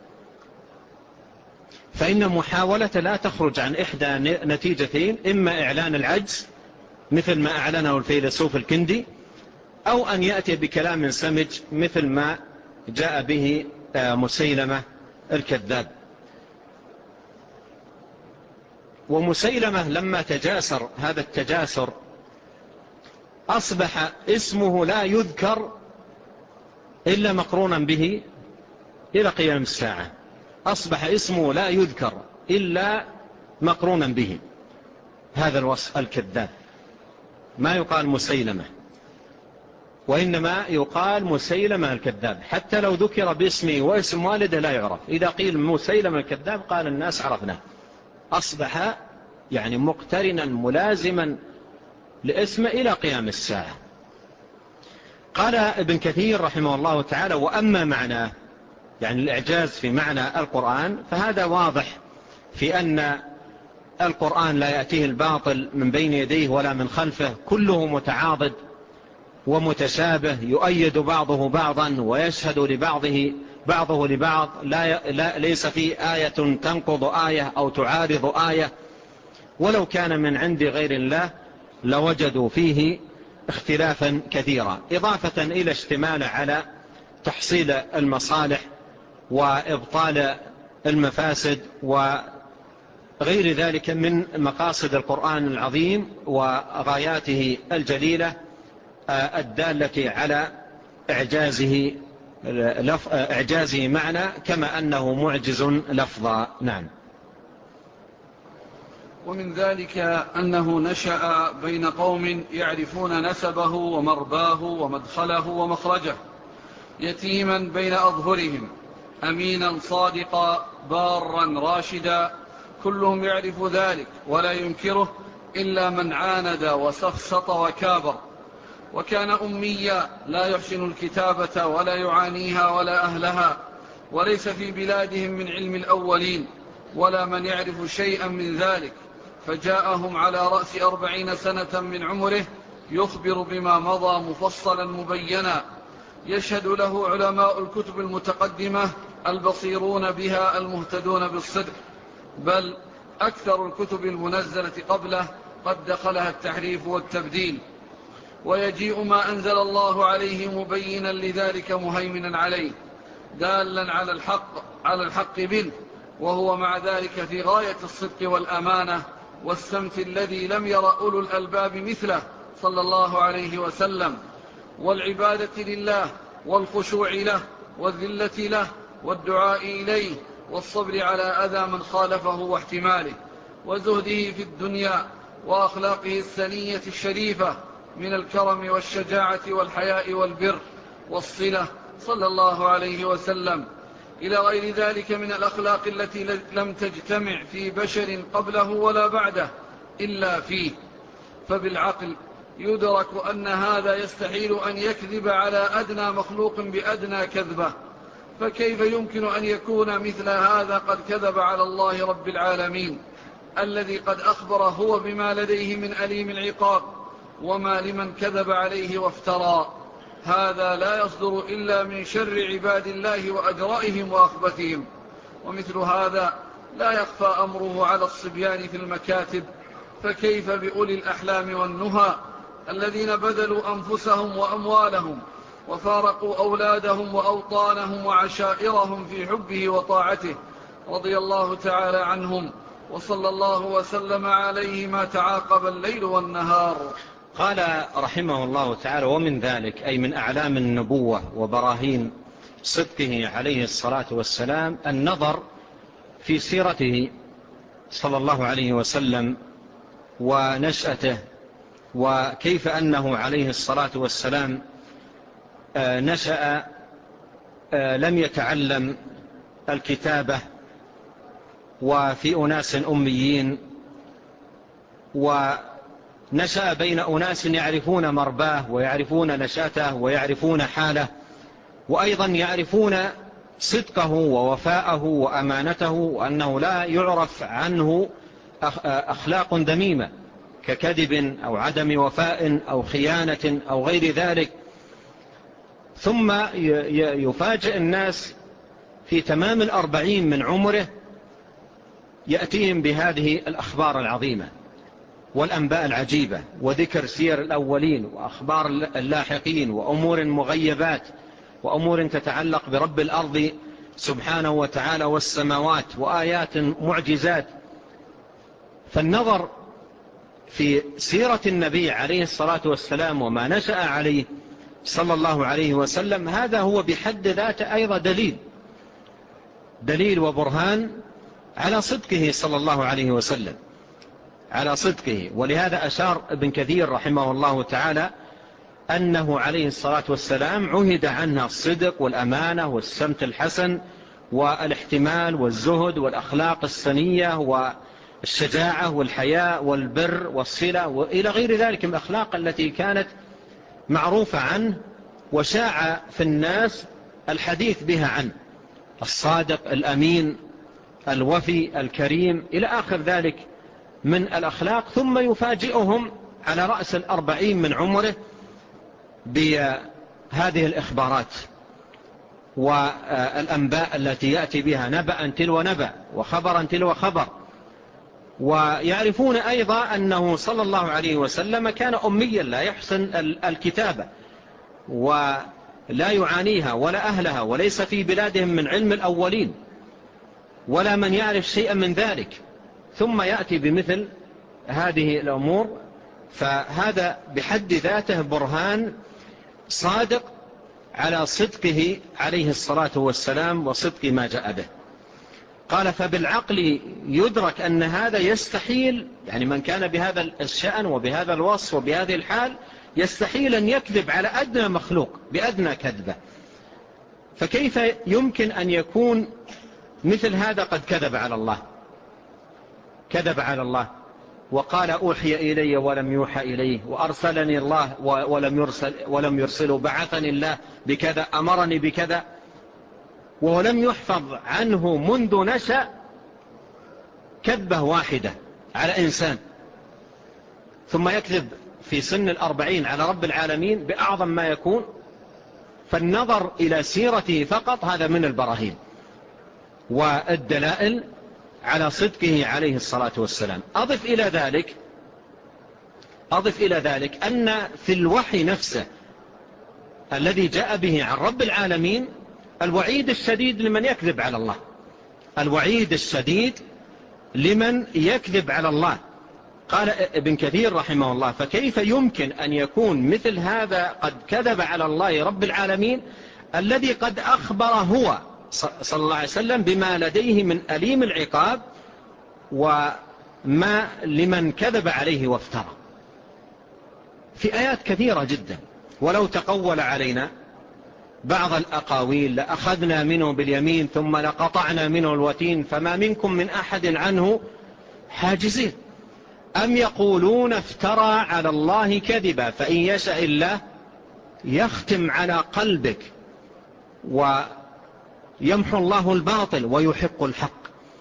فإن محاولة لا تخرج عن إحدى نتيجتين: إما إعلان العجز مثل ما أعلنه الفيلسوف الكندي، أو أن يأتي بكلام سمج مثل ما جاء به مسيلمة الكذاب. ومسيلمة لما تجاسر هذا التجاسر أصبح اسمه لا يذكر إلا مقرونا به إلى قيام الساعة، أصبح اسمه لا يذكر إلا مقرونا به، هذا الوصف الكذاب. ما يقال مسيلمة، وإنما يقال مسيلمة الكذاب، حتى لو ذكر باسمه واسم والده لا يعرف. إذا قيل مسيلمة الكذاب قال الناس عرفناه، أصبح يعني مقترنا ملازما لاسمه إلى قيام الساعة. قال ابن كثير رحمه الله تعالى: وأما معناه، يعني الإعجاز في معنى القرآن، فهذا واضح في أن القرآن لا يأتيه الباطل من بين يديه ولا من خلفه، كله متعاضد ومتشابه، يؤيد بعضه بعضا ويشهد بعضه لبعض، ليس فيه آية تنقض آية أو تعارض آية، ولو كان من عند غير الله لوجدوا فيه اختلافا كثيرا، إضافة إلى اشتماله على تحصيل المصالح وإبطال المفاسد وغير ذلك من مقاصد القرآن العظيم وغاياته الجليلة الدالة على إعجازه معنى، كما أنه معجز لفظا. نعم. ومن ذلك أنه نشأ بين قوم يعرفون نسبه ومرباه ومدخله ومخرجه، يتيما بين أظهرهم، أمينا صادقا بارا راشدا، كلهم يعرف ذلك ولا ينكره إلا من عاند وسخسط وكابر. وكان أميا لا يحسن الكتابة ولا يعانيها ولا أهلها، وليس في بلادهم من علم الأولين ولا من يعرف شيئا من ذلك، فجاءهم على رأس 40 سنة من عمره يخبر بما مضى مفصلا مبينا، يشهد له علماء الكتب المتقدمة البصيرون بها المهتدون بالصدق، بل أكثر الكتب المنزلة قبله قد دخلها التحريف والتبديل، ويجيء ما أنزل الله عليه مبينا لذلك مهيمنا عليه دالا على الحق منه، وهو مع ذلك في غاية الصدق والأمانة والسمت الذي لم ير أولو الألباب مثله صلى الله عليه وسلم، والعبادة لله والخشوع له والذلة له والدعاء إليه والصبر على أذى من خالفه واحتماله، وزهده في الدنيا وأخلاقه السنية الشريفة من الكرم والشجاعة والحياء والبر والصلة صلى الله عليه وسلم، إلى غير ذلك من الأخلاق التي لم تجتمع في بشر قبله ولا بعده إلا فيه. فبالعقل يدرك أن هذا يستحيل أن يكذب على أدنى مخلوق بأدنى كذبة، فكيف يمكن أن يكون مثل هذا قد كذب على الله رب العالمين الذي قد أخبر هو بما لديه من أليم العقاب، وما لمن كذب عليه وافترى. هذا لا يصدر إلا من شر عباد الله وأجرائهم وأخبثهم، ومثل هذا لا يخفى أمره على الصبيان في المكاتب، فكيف بأولي الأحلام والنهى الذين بذلوا أنفسهم وأموالهم وفارقوا أولادهم وأوطانهم وعشائرهم في حبه وطاعته، رضي الله تعالى عنهم وصلى الله وسلم عليه ما تعاقب الليل والنهار. قال رحمه الله تعالى: ومن ذلك، أي من أعلام النبوة وبراهين صدقه عليه الصلاة والسلام، النظر في سيرته صلى الله عليه وسلم ونشأته، وكيف أنه عليه الصلاة والسلام نشأ لم يتعلم الكتابة وفي أناس أميين، ونشأ بين أناس يعرفون مرباه ويعرفون نشأته ويعرفون حاله، وأيضا يعرفون صدقه ووفاءه وأمانته، وأنه لا يعرف عنه أخلاق ذميمة ككذب أو عدم وفاء أو خيانة أو غير ذلك. ثم يفاجئ الناس في تمام 40 من عمره يأتيهم بهذه الأخبار العظيمة والأنباء العجيبة، وذكر سير الأولين وأخبار اللاحقين وأمور مغيبات وأمور تتعلق برب الأرض سبحانه وتعالى والسماوات وآيات معجزات. فالنظر في سيرة النبي عليه الصلاة والسلام وما نشأ عليه صلى الله عليه وسلم، هذا هو بحد ذاته أيضا دليل وبرهان على صدقه صلى الله عليه وسلم، على صدقه. ولهذا أشار ابن كثير رحمه الله تعالى أنه عليه الصلاة والسلام عهد عنها الصدق والأمانة والسمت الحسن والاحتمال والزهد والأخلاق السنية والشجاعة والحياء والبر والصلة وإلى غير ذلك من الأخلاق التي كانت معروفة عنه وشاع في الناس الحديث بها عنه: الصادق الأمين الوفي الكريم إلى آخر ذلك من الأخلاق. ثم يفاجئهم على رأس 40 من عمره بهذه الإخبارات والأنباء التي يأتي بها نبأ تلو نبأ وخبرا تلو خبر. ويعرفون أيضا أنه صلى الله عليه وسلم كان أميا لا يحسن الكتابة ولا يعانيها ولا أهلها، وليس في بلادهم من علم الأولين ولا من يعرف شيئا من ذلك، ثم يأتي بمثل هذه الأمور. فهذا بحد ذاته برهان صادق على صدقه عليه الصلاة والسلام وصدق ما جاء به. قال: فبالعقل يدرك أن هذا يستحيل، يعني من كان بهذا الشأن وبهذا الوصف وبهذه الحال يستحيل أن يكذب على أدنى مخلوق بأدنى كذبة، فكيف يمكن أن يكون مثل هذا قد كذب على الله وقال: أوحي إلي ولم يوحى إليه، وأرسلني الله ولم يرسله، بعثني الله بكذا، أمرني بكذا، ولم يحفظ عنه منذ نشأ كذبة واحدة على إنسان، ثم يكذب في سن 40 على رب العالمين بأعظم ما يكون. فالنظر إلى سيرته فقط هذا من البراهين والدلائل على صدقه عليه الصلاة والسلام. أضف إلى ذلك أن في الوحي نفسه الذي جاء به عن رب العالمين الوعيد الشديد لمن يكذب على الله، الوعيد الشديد لمن يكذب على الله. قال ابن كثير رحمه الله: فكيف يمكن أن يكون مثل هذا قد كذب على الله رب العالمين الذي قد أخبر هو صلى الله عليه وسلم بما لديه من أليم العقاب وما لمن كذب عليه وافترى، في آيات كثيرة جدا. ولو تقول علينا بعض الأقاويل لأخذنا منه باليمين ثم لقطعنا منه الوتين فما منكم من أحد عنه حاجزين. أم يقولون افترى على الله كذبا فإن يشاء الله يختم على قلبك ويمحو الله الباطل ويحق الحق.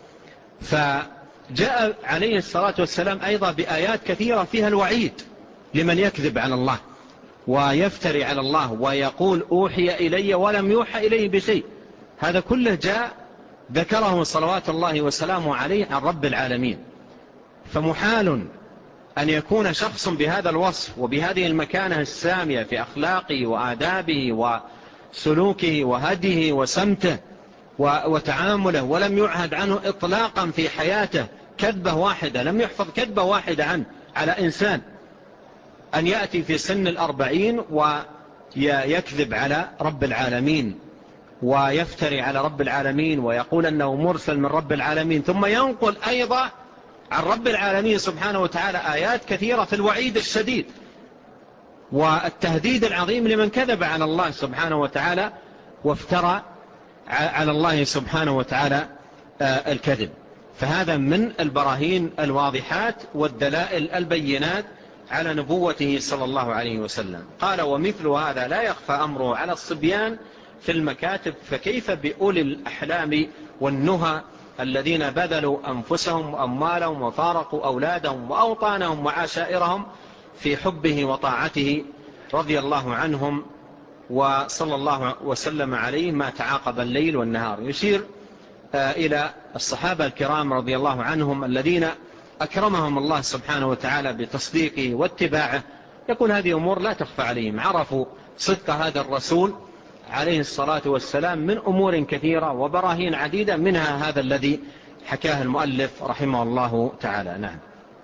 فجاء عليه الصلاة والسلام أيضا بآيات كثيرة فيها الوعيد لمن يكذب على الله ويفتري على الله ويقول أوحي إلي ولم يوحى إليه بشيء. هذا كله جاء ذكره صلوات الله وسلامه عليه عن رب العالمين. فمحال أن يكون شخص بهذا الوصف وبهذه المكانة السامية في أخلاقه وآدابه وسلوكه وهديه وسمته وتعامله ولم يعهد عنه إطلاقا في حياته كذبة واحدة، لم يحفظ كذبة واحدة عنه على إنسان، أن يأتي في سن 40 ويكذب على رب العالمين ويفتري على رب العالمين ويقول أنه مرسل من رب العالمين، ثم ينقل أيضا عن رب العالمين سبحانه وتعالى آيات كثيرة في الوعيد الشديد والتهديد العظيم لمن كذب على الله سبحانه وتعالى وافترى على الله سبحانه وتعالى الكذب. فهذا من البراهين الواضحات والدلائل البينات على نبوته صلى الله عليه وسلم. قال: ومثل هذا لا يخفى أمره على الصبيان في المكاتب، فكيف بأولي الأحلام والنهى الذين بذلوا أنفسهم وأموالهم وفارقوا أولادهم وأوطانهم وعشائرهم في حبه وطاعته رضي الله عنهم وصلى الله وسلم عليه ما تعاقب الليل والنهار. يشير إلى الصحابة الكرام رضي الله عنهم الذين أكرمهم الله سبحانه وتعالى بتصديقه واتباعه. يقول هذه أمور لا تخفى عليهم، عرفوا صدق هذا الرسول عليه الصلاة والسلام من أمور كثيرة وبراهين عديدة، منها هذا الذي حكاه المؤلف رحمه الله تعالى. نعم.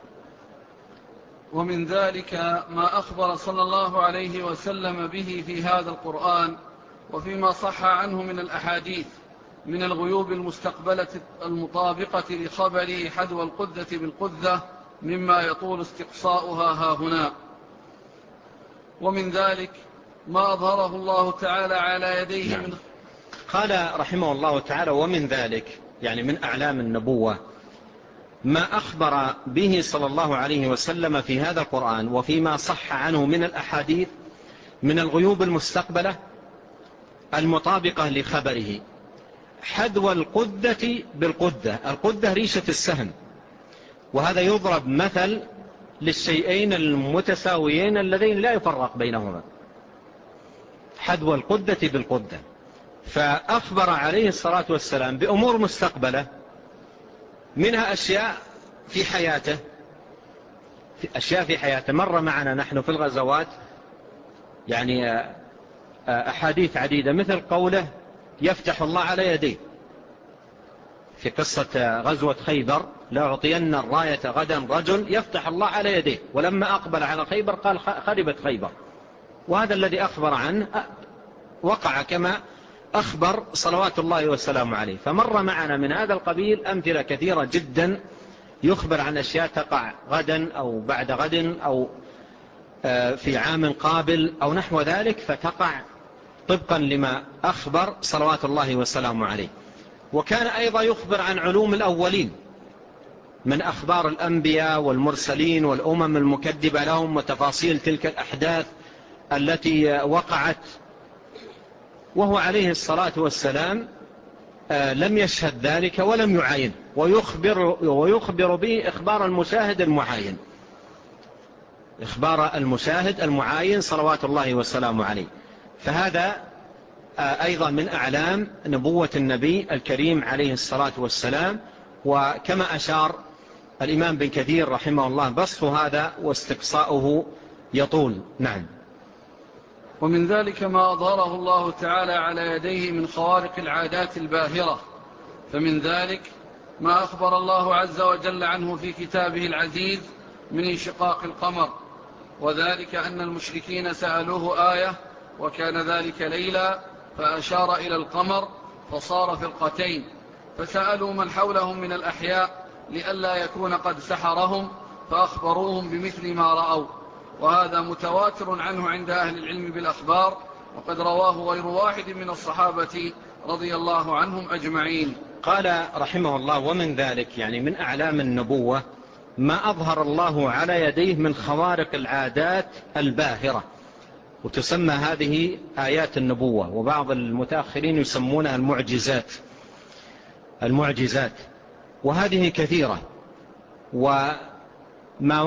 ومن ذلك ما أخبر صلى الله عليه وسلم به في هذا القرآن وفيما صح عنه من الأحاديث من الغيوب المستقبلة المطابقة لخبره حذو القذة بالقذة مما يطول استقصاؤها هاهنا. ومن ذلك ما أظهره الله تعالى على يديه من قال رحمه الله تعالى: ومن ذلك يعني من أعلام النبوة ما أخبر به صلى الله عليه وسلم في هذا القرآن وفيما صح عنه من الأحاديث من الغيوب المستقبلة المطابقة لخبره حذو القذة بالقذة. القذة ريشة السهم، وهذا يضرب مثل للشيئين المتساويين اللذين لا يفرق بينهما، حذو القذة بالقذة. فأخبر عليه الصلاة والسلام بأمور مستقبلة منها أشياء في حياته، مر معنا نحن في الغزوات يعني أحاديث عديدة، مثل قوله يفتح الله على يديه في قصة غزوة خيبر: لأعطين الراية غدا رجل يفتح الله على يديه. ولما أقبل على خيبر قال خربت خيبر، وهذا الذي أخبر عنه وقع كما أخبر صلوات الله والسلام عليه. فمر معنا من هذا القبيل أمثلة كثيرة جدا يخبر عن أشياء تقع غدا أو بعد غد أو في عام قابل أو نحو ذلك، فتقع طبقا لما أخبر صلوات الله والسلام عليه. وكان أيضا يخبر عن علوم الأولين من أخبار الأنبياء والمرسلين والأمم المكذبة لهم وتفاصيل تلك الأحداث التي وقعت، وهو عليه الصلاة والسلام لم يشهد ذلك ولم يعاين، ويخبر به إخبار المشاهد المعاين، إخبار المشاهد المعاين صلوات الله والسلام عليه. فهذا أيضا من أعلام نبوة النبي الكريم عليه الصلاة والسلام. وكما أشار الإمام بن كثير رحمه الله بسط هذا واستقصاؤه يطول. نعم. ومن ذلك ما أظهره الله تعالى على يديه من خوارق العادات الباهرة، فمن ذلك ما أخبر الله عز وجل عنه في كتابه العزيز من انشقاق القمر، وذلك أن المشركين سألوه آية وكان ذلك ليلا فأشار إلى القمر فصار فرقتين، فسألوا من حولهم من الأحياء لئلا يكون قد سحرهم فأخبروهم بمثل ما رأوا، وهذا متواتر عنه عند أهل العلم بالأخبار، وقد رواه غير واحد من الصحابة رضي الله عنهم أجمعين. قال رحمه الله: ومن ذلك يعني من أعلام النبوة ما أظهر الله على يديه من خوارق العادات الباهرة، وتسمى هذه آيات النبوة، وبعض المتأخرين يسمونها المعجزات، وهذه كثيرة. وما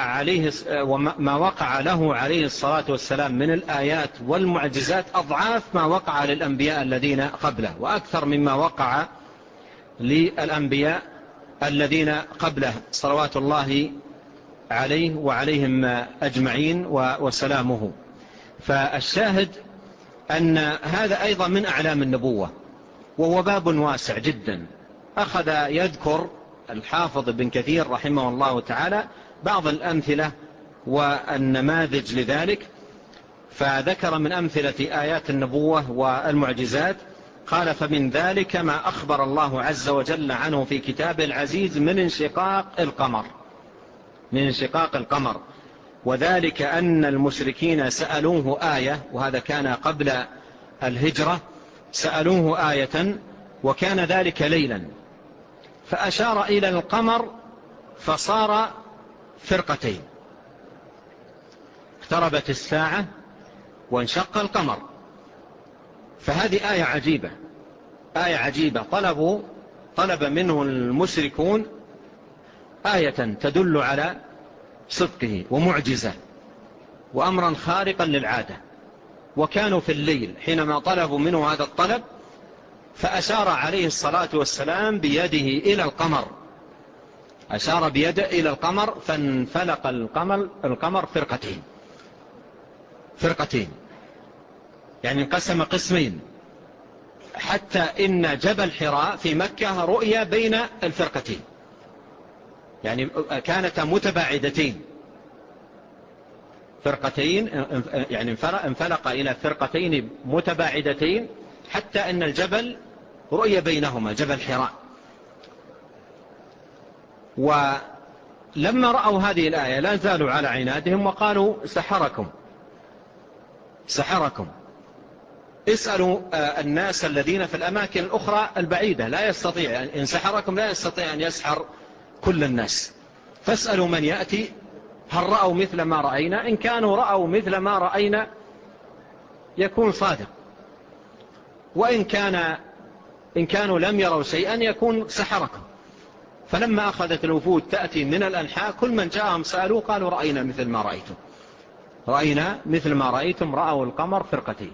وقع له عليه الصلاة والسلام من الآيات والمعجزات أضعاف ما وقع للأنبياء الذين قبله، وأكثر مما وقع للأنبياء الذين قبله صلوات الله عليه وعليهم أجمعين وسلامه. فالشاهد أن هذا أيضا من أعلام النبوة، وهو باب واسع جدا. أخذ يذكر الحافظ ابن كثير رحمه الله تعالى بعض الأمثلة والنماذج لذلك، فذكر من أمثلة آيات النبوة والمعجزات قال: فمن ذلك ما أخبر الله عز وجل عنه في كتابه العزيز من انشقاق القمر، وذلك أن المشركين سألوه آية، وهذا كان قبل الهجرة، سألوه آية وكان ذلك ليلا فأشار إلى القمر فصار فرقتين، اقتربت الساعة وانشق القمر. فهذه آية عجيبة طلب منه المشركون آية تدل على صدقه ومعجزة وأمرا خارقا للعادة، وكانوا في الليل حينما طلبوا منه هذا الطلب، فأشار عليه الصلاة والسلام بيده إلى القمر، أشار بيده إلى القمر فانفلق القمر فرقتين، يعني انقسم قسمين، حتى إن جبل حراء في مكة رؤيا بين الفرقتين، يعني كانتا متباعدتين، فرقتين يعني انفلق إلى فرقتين متباعدتين حتى أن الجبل رؤيا بينهما، جبل حراء. ولما رأوا هذه الآية لا زالوا على عنادهم وقالوا: سحركم. اسألوا الناس الذين في الأماكن الأخرى البعيدة، لا يستطيع إن سحركم لا يستطيع أن يسحر كل الناس، فاسألوا من يأتي هل رأوا مثل ما رأينا، إن كانوا رأوا مثل ما رأينا يكون صادق، وإن كانوا لم يروا شيئا يكون سحركم. فلما أخذت الوفود تأتي من الأنحاء كل من جاءهم سألوا قالوا: رأينا مثل ما رأيتم، رأوا القمر فرقتين.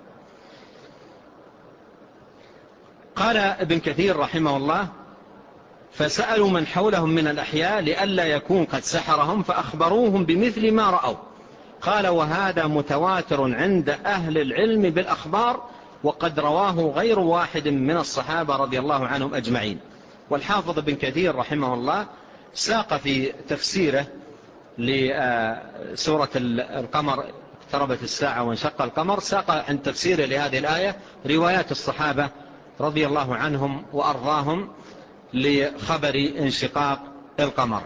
قال ابن كثير رحمه الله: فسألوا من حولهم من الأحياء لئلا يكون قد سحرهم فأخبروهم بمثل ما رأوا. قال: وهذا متواتر عند أهل العلم بالأخبار، وقد رواه غير واحد من الصحابة رضي الله عنهم أجمعين. والحافظ ابن كثير رحمه الله ساق في تفسيره لسورة القمر اقتربت الساعة وانشق القمر، ساق عن تفسيره لهذه الآية روايات الصحابة رضي الله عنهم وأرضاهم لخبر انشقاق القمر.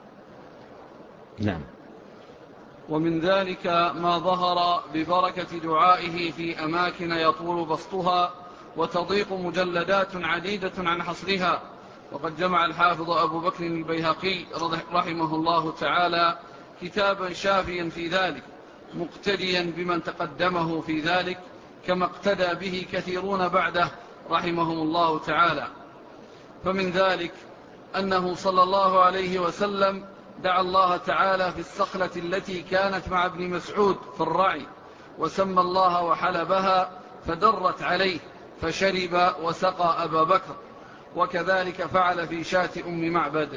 نعم. ومن ذلك ما ظهر ببركة دعائه في أماكن يطول بسطها وتضيق مجلدات عديدة عن حصرها. وقد جمع الحافظ أبو بكر البيهقي رحمه الله تعالى كتابا شافيا في ذلك، مقتديا بمن تقدمه في ذلك، كما اقتدى به كثيرون بعده رحمهم الله تعالى. فمن ذلك أنه صلى الله عليه وسلم دعا الله تعالى في الصخلة التي كانت مع ابن مسعود في الرعي، وسمى الله وحلبها، فدرت عليه فشرب وسقى أبا بكر، وكذلك فعل في شاة أم معبد.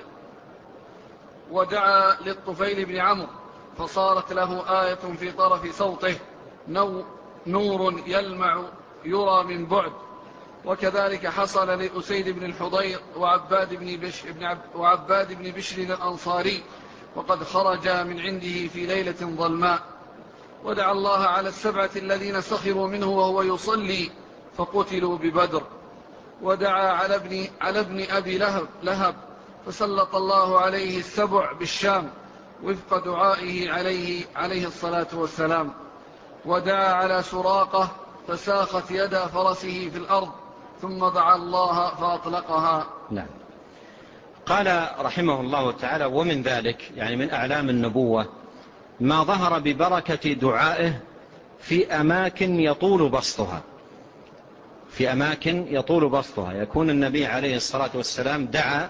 ودعا للطفيل بن عمرو فصارت له آية في طرف صوته نور يلمع يرى من بعد. وكذلك حصل لأسيد بن الحضير وعباد بن بشر الأنصاري، وقد خرج من عنده في ليلة ظلماء. ودعا الله على 7 الذين سخروا منه وهو يصلي فقتلوا ببدر. ودعا على ابن أبي لهب فسلط الله عليه 7 بالشام وفق دعائه عليه الصلاة والسلام. ودعا على سراقة فساخت يد فرسه في الأرض ثم دعا الله فأطلقها. نعم. قال رحمه الله تعالى: ومن ذلك يعني من أعلام النبوة ما ظهر ببركة دعائه في أماكن يطول بسطها، يكون النبي عليه الصلاة والسلام دعا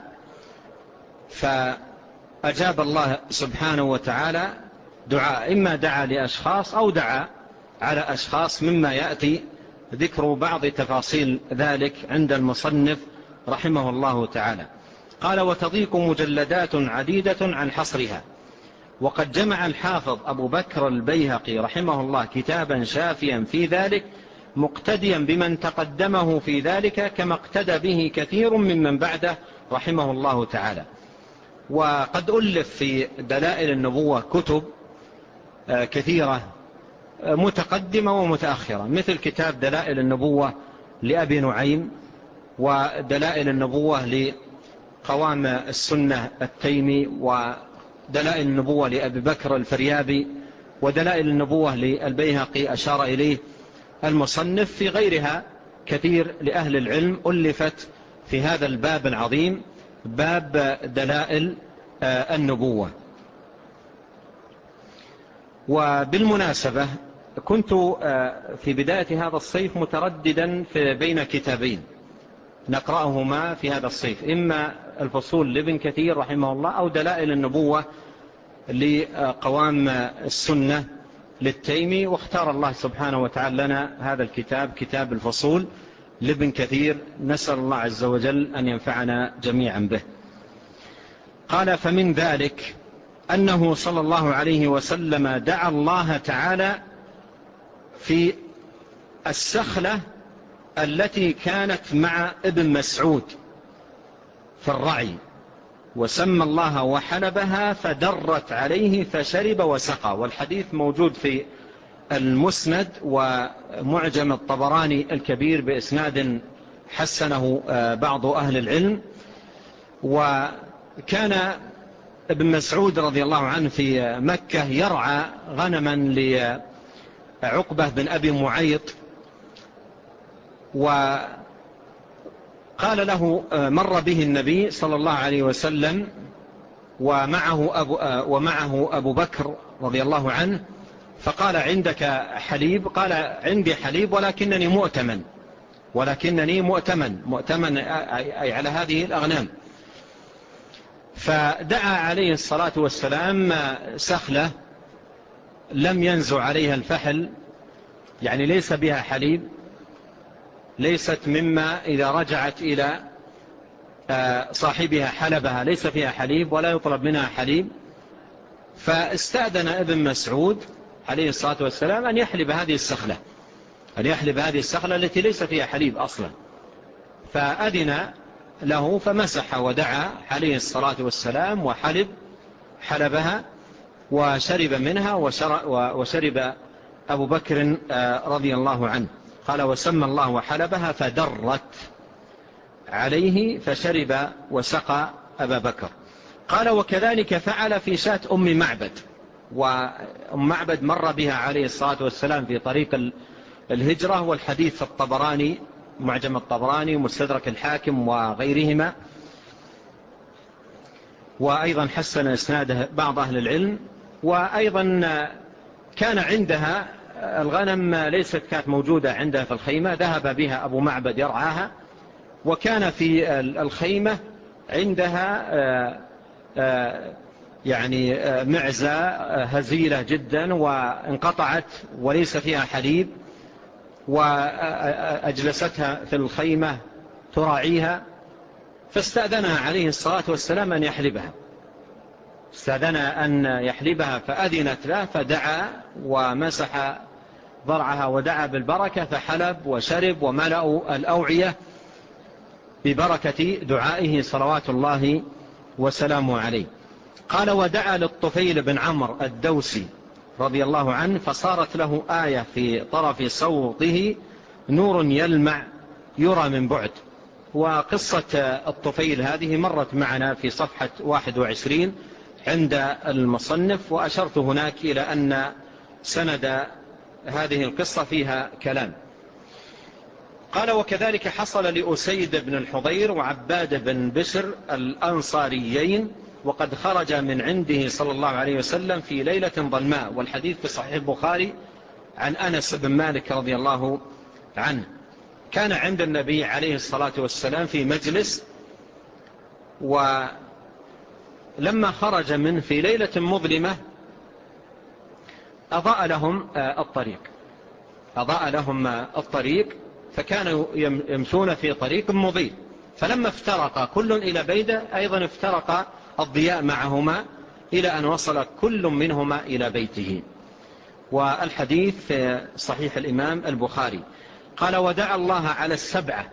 فأجاب الله سبحانه وتعالى دعاء، إما دعا لأشخاص أو دعا على أشخاص، مما يأتي ذكر بعض تفاصيل ذلك عند المصنف رحمه الله تعالى. قال: وتضيق مجلدات عديدة عن حصرها. وقد جمع الحافظ أبو بكر البيهقي رحمه الله كتابا شافيا في ذلك، مقتديا بمن تقدمه في ذلك، كما اقتدى به كثير ممن بعده رحمه الله تعالى. وقد ألف في دلائل النبوة كتب كثيرة متقدمة ومتأخرة، مثل كتاب دلائل النبوة لأبي نعيم، ودلائل النبوة لقوام السنة التيمي، ودلائل النبوة لأبي بكر الفريابي، ودلائل النبوة للبيهقي أشار إليه المصنف. في غيرها كثير لأهل العلم ألفت في هذا الباب العظيم، باب دلائل النبوة. وبالمناسبة كنت في بداية هذا الصيف مترددا بين كتابين نقرأهما في هذا الصيف، إما الفصول لابن كثير رحمه الله أو دلائل النبوة لقوام السنة للتيمي، واختار الله سبحانه وتعالى لنا هذا الكتاب، كتاب الفصول لابن كثير، نسأل الله عز وجل أن ينفعنا جميعا به. قال: فمن ذلك أنه صلى الله عليه وسلم دعا الله تعالى في السخلة التي كانت مع ابن مسعود في الرعي، وسمى الله وحلبها فدرت عليه فشرب وسقى. والحديث موجود في المسند ومعجم الطبراني الكبير بإسناد حسنه بعض أهل العلم. وكان ابن مسعود رضي الله عنه في مكة يرعى غنما لعقبة بن أبي معيط، وقال له مر به النبي صلى الله عليه وسلم ومعه أبو بكر رضي الله عنه، فقال: عندك حليب؟ قال: عندي حليب ولكنني مؤتمن أي على هذه الأغنام. فدعا عليه الصلاة والسلام سخلة لم ينزع عليها الفحل، يعني ليس بها حليب، ليست مما إذا رجعت إلى صاحبها حلبها ليس فيها حليب ولا يطلب منها حليب. فاستأذن ابن مسعود عليه الصلاة والسلام أن يحلب هذه السخلة التي ليس فيها حليب أصلا، فأذن له فمسح ودعا عليه الصلاة والسلام حلبها وشرب منها، وشرب أبو بكر رضي الله عنه. قال: وسمى الله وحلبها فدرت عليه فشرب وسقى أبا بكر. قال: وكذلك فعل في شاة أم معبد. وأم معبد مر بها عليه الصلاة والسلام في طريق الهجرة، والحديث في الطبراني، معجم الطبراني ومستدرك الحاكم وغيرهما، وأيضا حسن إسناده بعض أهل العلم. وأيضا كان عندها الغنم كانت موجودة عندها في الخيمة، ذهب بها أبو معبد يرعاها، وكان في الخيمة عندها يعني معزة هزيلة جدا وانقطعت وليس فيها حليب، وأجلستها في الخيمة تراعيها، فاستأذنها عليه الصلاة والسلام أن يحلبها، استأذنها أن يحلبها فأذنت له، فدعا ومسح ضرعها ودعا بالبركة، فحلب وشرب وملأوا الأوعية ببركة دعائه صلوات الله وسلامه عليه. قال: ودعا للطفيل بن عمرو الدوسي رضي الله عنه، فصارت له آية في طرف صوته نور يلمع يرى من بعد. وقصة الطفيل هذه مرت معنا في صفحة 21 عند المصنف، وأشرت هناك إلى أن سند هذه القصة فيها كلام. قال: وكذلك حصل لأسيد بن الحضير وعباد بن بشر الأنصاريين، وقد خرج من عنده صلى الله عليه وسلم في ليلة ظلماء، والحديث في صحيح البخاري عن أنس بن مالك رضي الله عنه. كان عند النبي عليه الصلاة والسلام في مجلس، ولما خرج منه في ليلة مظلمة أضاء لهم الطريق، فكانوا يمشون في طريق مضيء، فلما افترق كل إلى بيته أيضا افترق الضياء معهما إلى أن وصل كل منهما إلى بيته. والحديث في صحيح الإمام البخاري. قال: ودعا الله على السبعة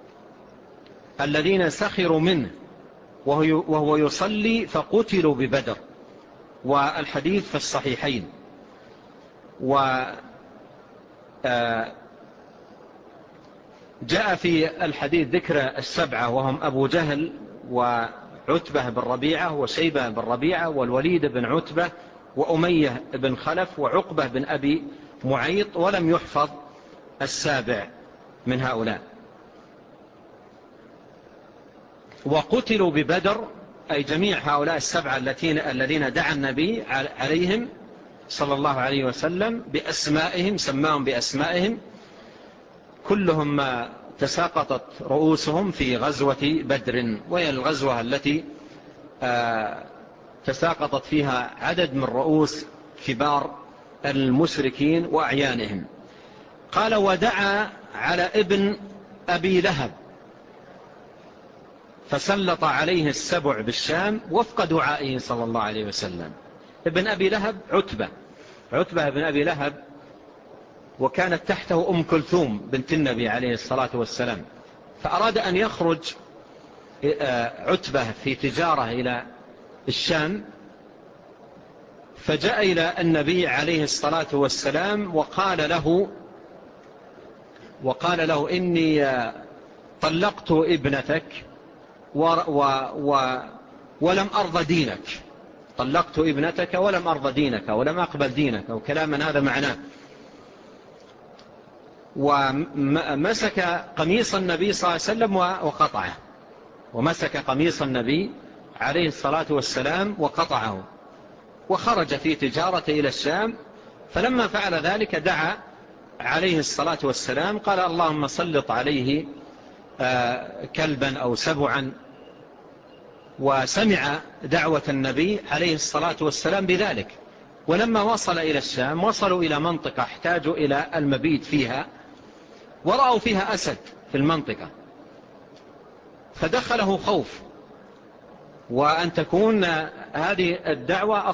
الذين سخروا منه وهو يصلي فقتلوا ببدر، والحديث في الصحيحين. جاء في الحديث ذكر السبعة، وهم أبو جهل وعتبة بن ربيعة وشيبة بن ربيعة والوليد بن عتبة وأمية بن خلف وعقبة بن أبي معيط، ولم يحفظ السابع من هؤلاء. وقتلوا ببدر، أي جميع هؤلاء السبعة الذين دعا النبي عليهم صلى الله عليه وسلم بأسمائهم، سماهم بأسمائهم، كلهم تساقطت رؤوسهم في غزوة بدر، وهي الغزوة التي تساقطت فيها عدد من رؤوس كبار المشركين وأعيانهم. قال: ودعا على ابن أبي لهب فسلط عليه السبع بالشام وفق دعائه صلى الله عليه وسلم. ابن أبي لهب عتبة بن أبي لهب، وكانت تحته أم كلثوم بنت النبي عليه الصلاة والسلام، فأراد أن يخرج عتبة في تجارة إلى الشام، فجاء إلى النبي عليه الصلاة والسلام وقال له إني طلقت ابنتك ولم أرضى دينك، طلقت ابنتك ولم أرضى دينك ولم أقبل دينك، أو كلاما هذا معناه. ومسك قميص النبي صلى الله عليه وسلم وقطعه، ومسك قميص النبي عليه الصلاة والسلام وقطعه، وخرج في تجارة إلى الشام. فلما فعل ذلك دعا عليه الصلاة والسلام، قال: اللهم سلط عليه كلبا أو سبعا. وسمع دعوة النبي عليه الصلاة والسلام بذلك. ولما وصل إلى الشام وصلوا إلى منطقة احتاجوا إلى المبيت فيها، ورأوا فيها أسد في المنطقة، فدخله خوف وأن تكون هذه الدعوة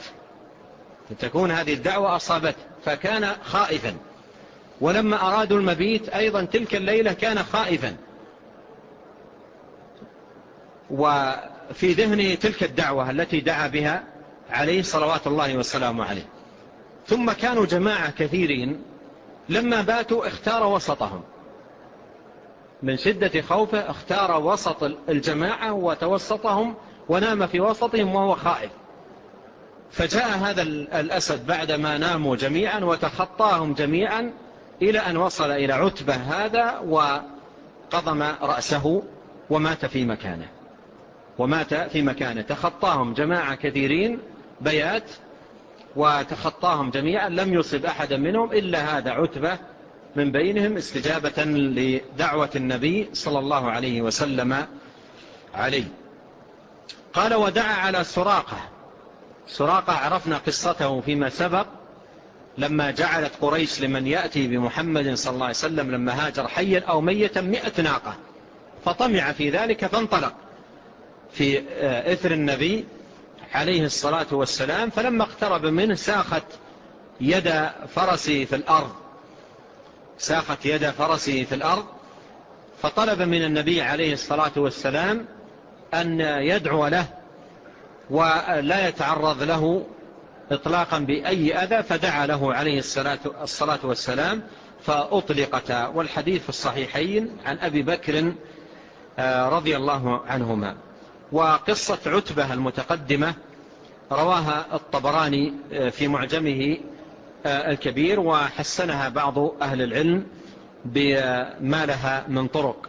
أصابته، فكان خائفا. ولما أرادوا المبيت أيضا تلك الليلة كان خائفا، وفي ذهنه تلك الدعوة التي دعا بها عليه صلوات الله والسلام عليه. ثم كانوا جماعة كثيرين، لما باتوا اختار وسطهم من شدة خوفه، اختار وسط الجماعة وتوسطهم ونام في وسطهم وهو خائف. فجاء هذا الأسد بعدما ناموا جميعا وتخطاهم جميعا إلى أن وصل إلى عتبة هذا وقضم رأسه ومات في مكانه. تخطاهم جماعة كثيرين بيات وتخطاهم جميعا، لم يصب أحدا منهم إلا هذا عتبة من بينهم، استجابة لدعوة النبي صلى الله عليه وسلم عليه. قال: ودعا على سراقة عرفنا قصته فيما سبق، لما جعلت قريش لمن يأتي بمحمد صلى الله عليه وسلم لما هاجر حيا أو ميتا 100 ناقة، فطمع في ذلك فانطلق في إثر النبي عليه الصلاة والسلام. فلما اقترب منه ساخت يد فرسه في الأرض، فطلب من النبي عليه الصلاة والسلام أن يدعو له ولا يتعرض له إطلاقا بأي أذى، فدعا له عليه الصلاة والسلام فأطلقتا. والحديث في الصحيحين عن أبي بكر رضي الله عنهما. وقصة عتبة المتقدمة رواها الطبراني في معجمه الكبير، وحسنها بعض أهل العلم بما لها من طرق.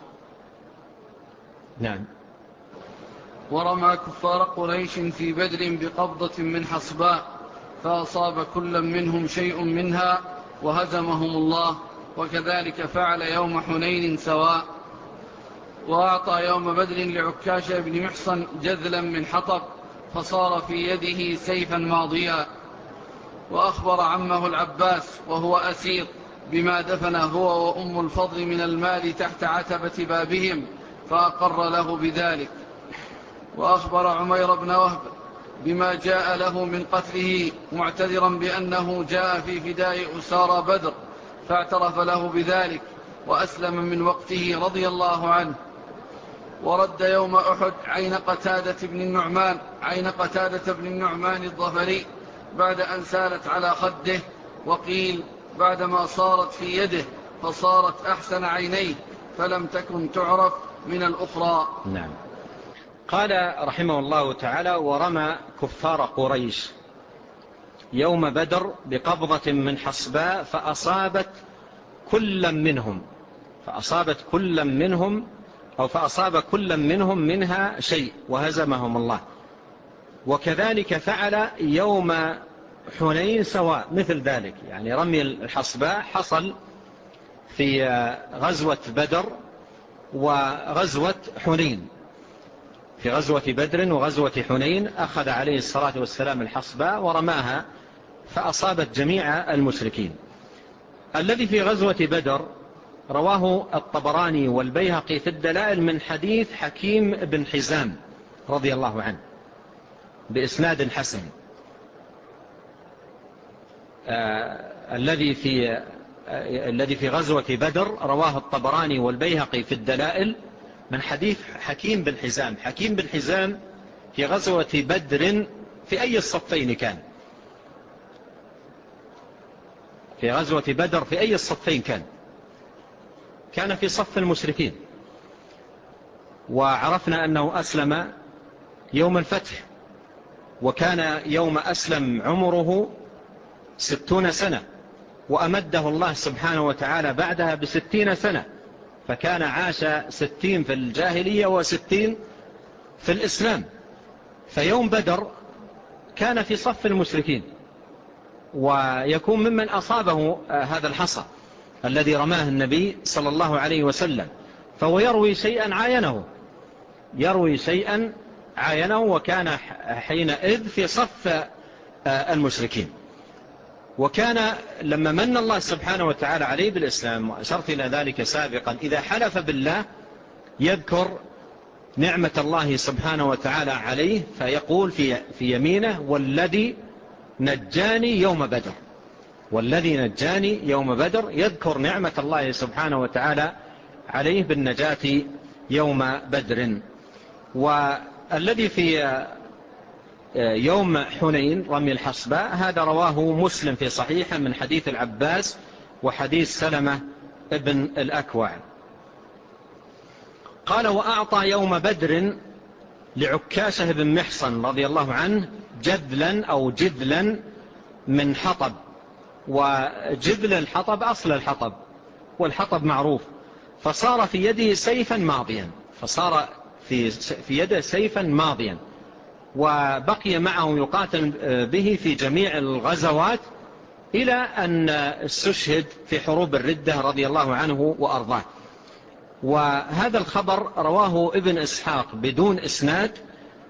نعم. ورمى كفار قريش في بدر بقبضة من حصباء، فأصاب كل منهم شيء منها وهزمهم الله، وكذلك فعل يوم حنين سواء. وأعطى يوم بدر لعكاشة بن محصن جذلا من حطب، فصار في يده سيفا ماضيا. وأخبر عمه العباس وهو أسير بما دفن هو وأم الفضل من المال تحت عتبة بابهم، فأقر له بذلك. وأخبر عمير بن وهب بما جاء له من قتله، معتذرا بأنه جاء في فداء أسارى بدر، فاعترف له بذلك وأسلم من وقته رضي الله عنه. ورد يوم أحد عين قتادة بن النعمان الظفري بعد أن سالت على خده، وقيل بعدما صارت في يده فصارت أحسن عينيه فلم تكن تعرف من الأخرى. نعم. قال رحمه الله تعالى: ورمى كفار قريش يوم بدر بقبضة من حصباء، فأصاب كل منهم منها شيء وهزمهم الله. وكذلك فعل يوم حنين سواء، مثل ذلك، يعني رمي الحصباء حصل في غزوة بدر وغزوة حنين. في غزوة بدر وغزوة حنين أخذ عليه الصلاة والسلام الحصباء ورماها فأصابت جميع المشركين. الذي في غزوة بدر رواه الطبراني والبيهقي في الدلائل من حديث حكيم بن حزام رضي الله عنه بإسناد حسن. الذي في غزوة بدر رواه الطبراني والبيهقي في الدلائل من حديث حكيم بن حزام. حكيم بن حزام في غزوة بدر في أي الصفين كان؟ في غزوة بدر في أي الصفين كان؟ كان في صف المشركين، وعرفنا أنه أسلم يوم الفتح، وكان يوم أسلم عمره 60 سنة، وأمده الله سبحانه وتعالى بعدها ب60 سنة، فكان عاش 60 في الجاهلية و60 في الإسلام. فيوم بدر كان في صف المشركين، ويكون ممن أصابه هذا الحصى الذي رماه النبي صلى الله عليه وسلم، فهو يروي شيئا عاينه، وكان حينئذ في صف المشركين. وكان لما من الله سبحانه وتعالى عليه بالإسلام، وأشرت إلى ذلك سابقا، إذا حلف بالله يذكر نعمة الله سبحانه وتعالى عليه، فيقول في يمينه: والذي نجاني يوم بدر، يذكر نعمة الله سبحانه وتعالى عليه بالنجاة يوم بدر. والذي في يوم حنين رمي الحصباء هذا رواه مسلم في صحيحه من حديث العباس وحديث سلمة ابن الأكوع. قال: وأعطى يوم بدر لعكاشة بن محصن رضي الله عنه جذلا من حطب. وجذل الحطب أصل الحطب، والحطب معروف. فصار في يده سيفا ماضيا، وبقي معه يقاتل به في جميع الغزوات إلى أن استشهد في حروب الردة رضي الله عنه وأرضاه. وهذا الخبر رواه ابن إسحاق بدون إسناد،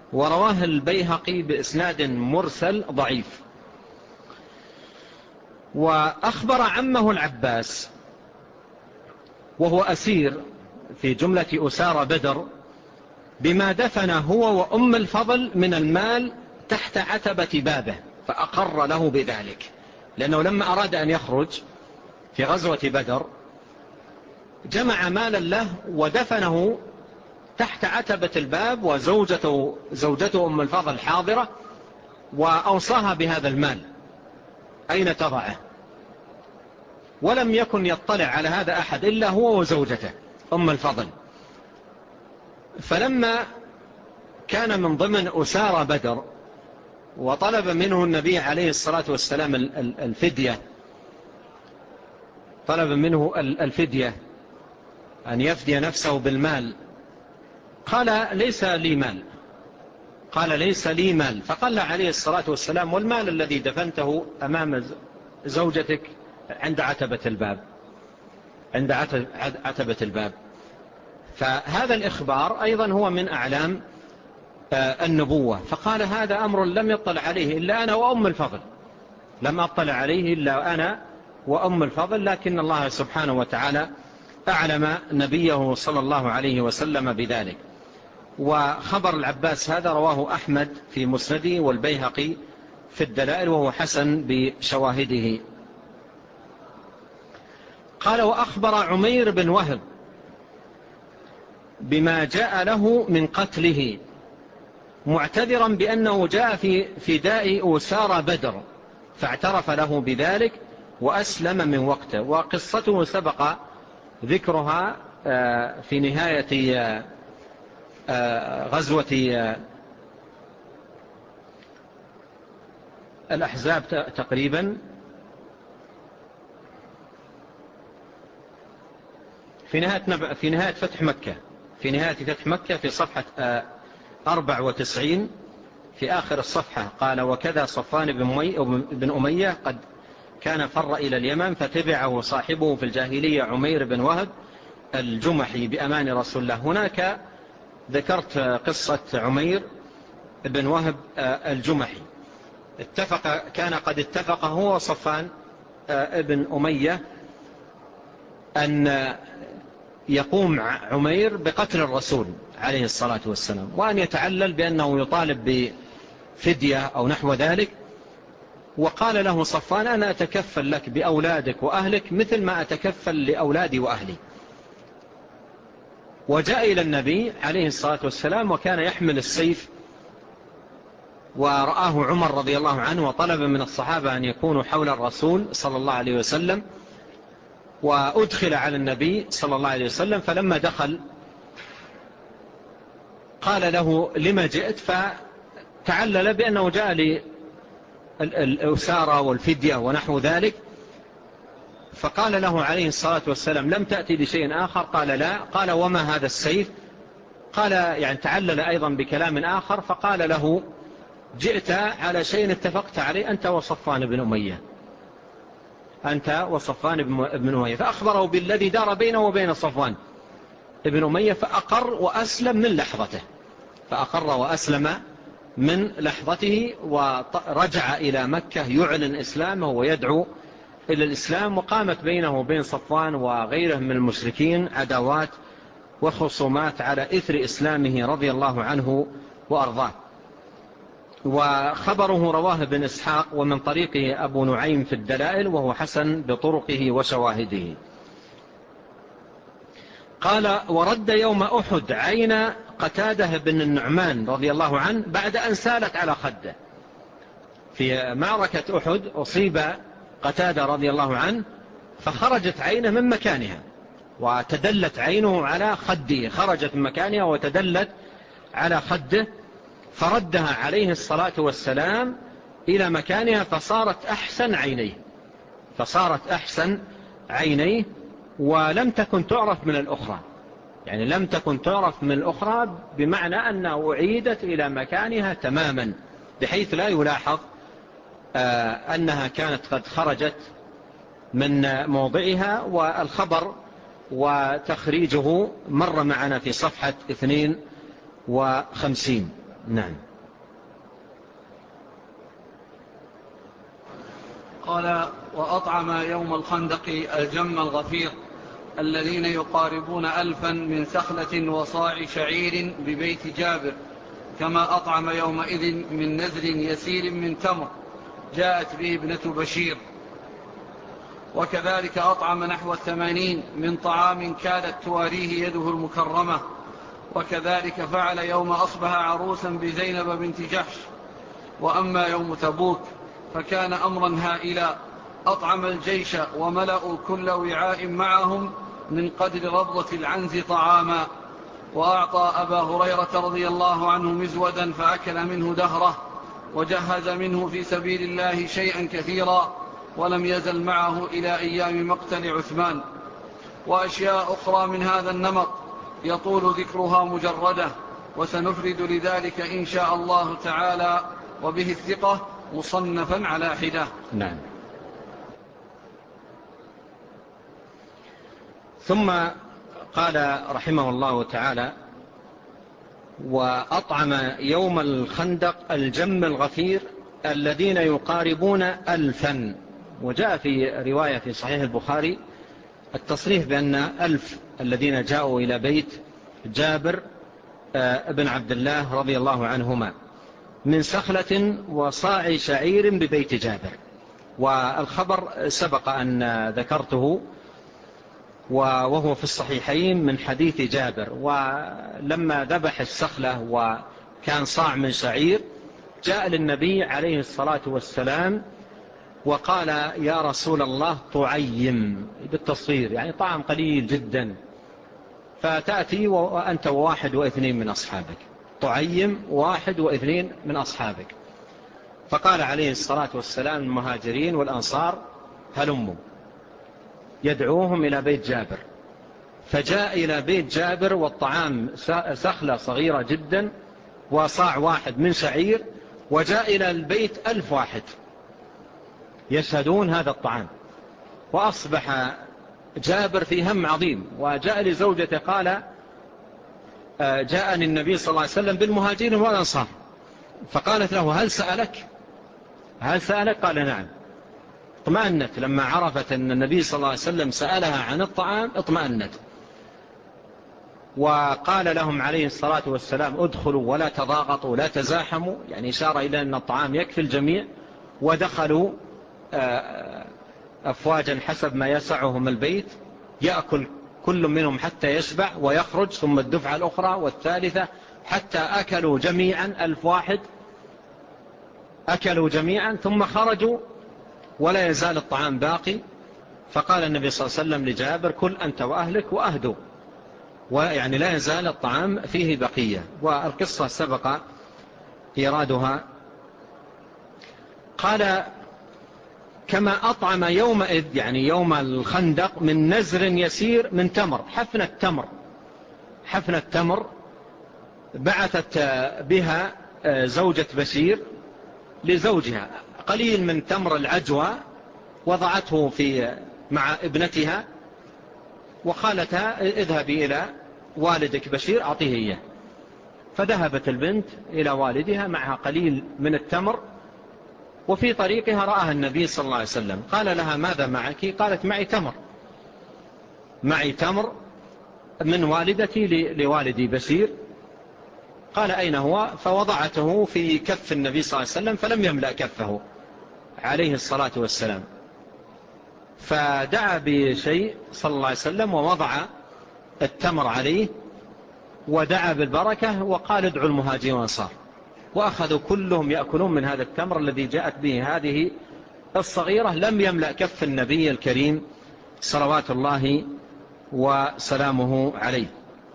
ورواه البيهقي بإسناد مرسل ضعيف. وأخبر عمه العباس وهو أسير في جملة أسارى بدر بما دفن هو وأم الفضل من المال تحت عتبة بابه، فأقر له بذلك، لأنه لما أراد أن يخرج في غزوة بدر جمع مالا له ودفنه تحت عتبة الباب، وزوجته أم الفضل حاضرة، وأوصاها بهذا المال أين تضعه، ولم يكن يطلع على هذا أحد إلا هو وزوجته أم الفضل. فلما كان من ضمن أسارى بدر وطلب منه النبي عليه الصلاة والسلام الفدية، طلب منه الفدية أن يفدي نفسه بالمال، قال ليس لي مال، قال ليس لي مال. فقال عليه الصلاة والسلام والمال الذي دفنته أمام زوجتك عند عتبة الباب، عند عتبة الباب. فهذا الإخبار أيضا هو من أعلام النبوة. فقال هذا أمر لم يطلع عليه إلا أنا وأم الفضل، لم أطلع عليه إلا أنا وأم الفضل، لكن الله سبحانه وتعالى أعلم نبيه صلى الله عليه وسلم بذلك. وخبر العباس هذا رواه أحمد في مسنده والبيهقي في الدلائل، وهو حسن بشواهده. قال وأخبر عمير بن وهب بما جاء له من قتله، معتذرا بأنه جاء في فداء أسارى بدر، فاعترف له بذلك وأسلم من وقته. وقصته سبق ذكرها في نهاية غزوة الأحزاب تقريبا، في نهاية فتح مكة، في نهاية فتح مكة في صفحة 94 في آخر الصفحة. قال وكذا صفوان بن أمية قد كان فر إلى اليمن فتبعه صاحبه في الجاهلية عمير بن وهب الجمحي بأمان رسول الله. هناك ذكرت قصة عمير بن وهب الجمحي، كان قد اتفق هو وصفوان ابن أمية أن يقوم عمير بقتل الرسول عليه الصلاة والسلام، وأن يتعلل بأنه يطالب بفدية أو نحو ذلك. وقال له صفوان أنا أتكفل لك بأولادك وأهلك مثل ما أتكفل لأولادي وأهلي. وجاء إلى النبي عليه الصلاة والسلام وكان يحمل السيف، ورآه عمر رضي الله عنه وطلب من الصحابة أن يكونوا حول الرسول صلى الله عليه وسلم، وأدخل على النبي صلى الله عليه وسلم. فلما دخل قال له لما جئت، فتعلل بأنه جاء للأسارة والفدية ونحو ذلك. فقال له عليه الصلاة والسلام لم تأتي لشيء آخر؟ قال لا. قال وما هذا السيف؟ قال يعني تعلل أيضا بكلام آخر. فقال له جئت على شيء اتفقت عليه أنت وصفوان بن أمية، أنت وصفوان بن أمية. فأخبره بالذي دار بينه وبين صفوان بن أمية، فأقر وأسلم من لحظته، فأقر وأسلم من لحظته، ورجع إلى مكة يعلن إسلامه ويدعو إلى الإسلام. وقامت بينه وبين صفوان وغيره من المشركين عداوات وخصومات على إثر إسلامه رضي الله عنه وأرضاه. وخبره رواه ابن إسحاق ومن طريقه أبو نعيم في الدلائل، وهو حسن بطرقه وشواهده. قال ورد يوم أحد عين قتادة بن النعمان رضي الله عنه بعد أن سالت على خده. في معركة أحد أصيب قتادة رضي الله عنه فخرجت عينه من مكانها وتدلت عينه على خده، خرجت من مكانها وتدلت على خده، فردها عليه الصلاة والسلام إلى مكانها فصارت أحسن عينيه، ولم تكن تعرف من الأخرى، يعني لم تكن تعرف من الأخرى بمعنى أنها أعيدت إلى مكانها تماما بحيث لا يلاحظ أنها كانت قد خرجت من موضعها. والخبر وتخريجه مر معنا في صفحة 52. نعم. قال: وأطعم يوم الخندق الجم الغفير الذين يقاربون 1000 من سخلة وصاع شعير ببيت جابر، كما أطعم يومئذ من نذر يسير من تمر جاءت به ابنة بشير. وكذلك أطعم نحو 80 من طعام كادت تواريه يده المكرمة. وكذلك فعل يوم أصبح عروسا بزينب بنت جحش. وأما يوم تبوك فكان أمرا هائلا، أطعم الجيش وملأوا كل وعاء معهم من قدر ربضة العنز طعاما، وأعطى أبا هريرة رضي الله عنه مزودا فأكل منه دهره، وجهز منه في سبيل الله شيئا كثيرا، ولم يزل معه إلى أيام مقتل عثمان. وأشياء أخرى من هذا النمط يطول ذكرها مجردة، وسنفرد لذلك إن شاء الله تعالى وبه الثقة مصنفا على حدة. نعم. ثم قال رحمه الله تعالى: وأطعم يوم الخندق الجم الغفير الذين يقاربون 1000. وجاء في رواية في صحيح البخاري التصريح بأن 1000 الذين جاءوا إلى بيت جابر ابن عبد الله رضي الله عنهما من سخلة وصاع شعير ببيت جابر. والخبر سبق أن ذكرته وهو في الصحيحين من حديث جابر. ولما ذبح السخلة وكان صاع من شعير جاء للنبي عليه الصلاة والسلام وقال: يا رسول الله طعيم، بالتصغير يعني طعام قليل جدا، فتأتي وأنت 1 و2 من أصحابك، طعيم 1 و2 من أصحابك. فقال عليه الصلاة والسلام المهاجرين والأنصار: هلموا، يدعوهم إلى بيت جابر. فجاء إلى بيت جابر والطعام سخلة صغيرة جدا وصاع 1 من شعير، وجاء إلى البيت 1000 واحد يشهدون هذا الطعام. وأصبح جابر في هم عظيم، وجاء لزوجته قال: جاءني النبي صلى الله عليه وسلم بالمهاجرين والأنصار. فقالت له: هل سألك؟ قال: نعم. اطمأنت لما عرفت أن النبي صلى الله عليه وسلم سألها عن الطعام، اطمأنت. وقال لهم عليه الصلاة والسلام: ادخلوا ولا تضاغطوا لا تزاحموا، يعني إشارة إلى أن الطعام يكفي الجميع. ودخلوا أفواجا حسب ما يسعهم البيت، يأكل كل منهم حتى يشبع ويخرج، ثم الدفعة الأخرى والثالثة، حتى أكلوا جميعا 1000 واحد أكلوا جميعا، ثم خرجوا ولا يزال الطعام باقي. فقال النبي صلى الله عليه وسلم لجابر: كل أنت وأهلك وأهدوا، ويعني لا يزال الطعام فيه بقية. والقصة سبق إيرادها. قال: كما أطعم يومئذ، يعني يوم الخندق، من نزر يسير من تمر، حفنة تمر بعثت بها زوجة بشير لزوجها قليل من تمر العجوة، وضعته مع ابنتها وقالتها: اذهبي إلى والدك بشير أعطيه إياه. فذهبت البنت إلى والدها معها قليل من التمر، وفي طريقها رآها النبي صلى الله عليه وسلم. قال لها: ماذا معك؟ قالت: معي تمر من والدتي لوالدي بشير. قال: أين هو؟ فوضعته في كف النبي صلى الله عليه وسلم، فلم يملأ كفه عليه الصلاة والسلام. فدعا بشيء صلى الله عليه وسلم ووضع التمر عليه ودعا بالبركة وقال: ادعوا المهاجرين والأنصار. وأخذوا كلهم يأكلون من هذا التمر الذي جاءت به هذه الصغيرة، لم يملأ كف النبي الكريم صلوات الله وسلامه عليه.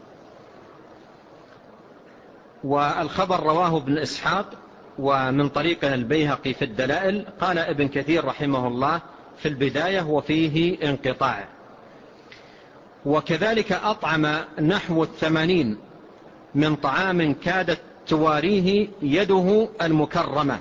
والخبر رواه ابن إسحاق ومن طريقه البيهقي في الدلائل. قال ابن كثير رحمه الله في البداية: وفيه انقطاع. وكذلك أطعم نحو 80 من طعام كادت تواريه يده المكرمة.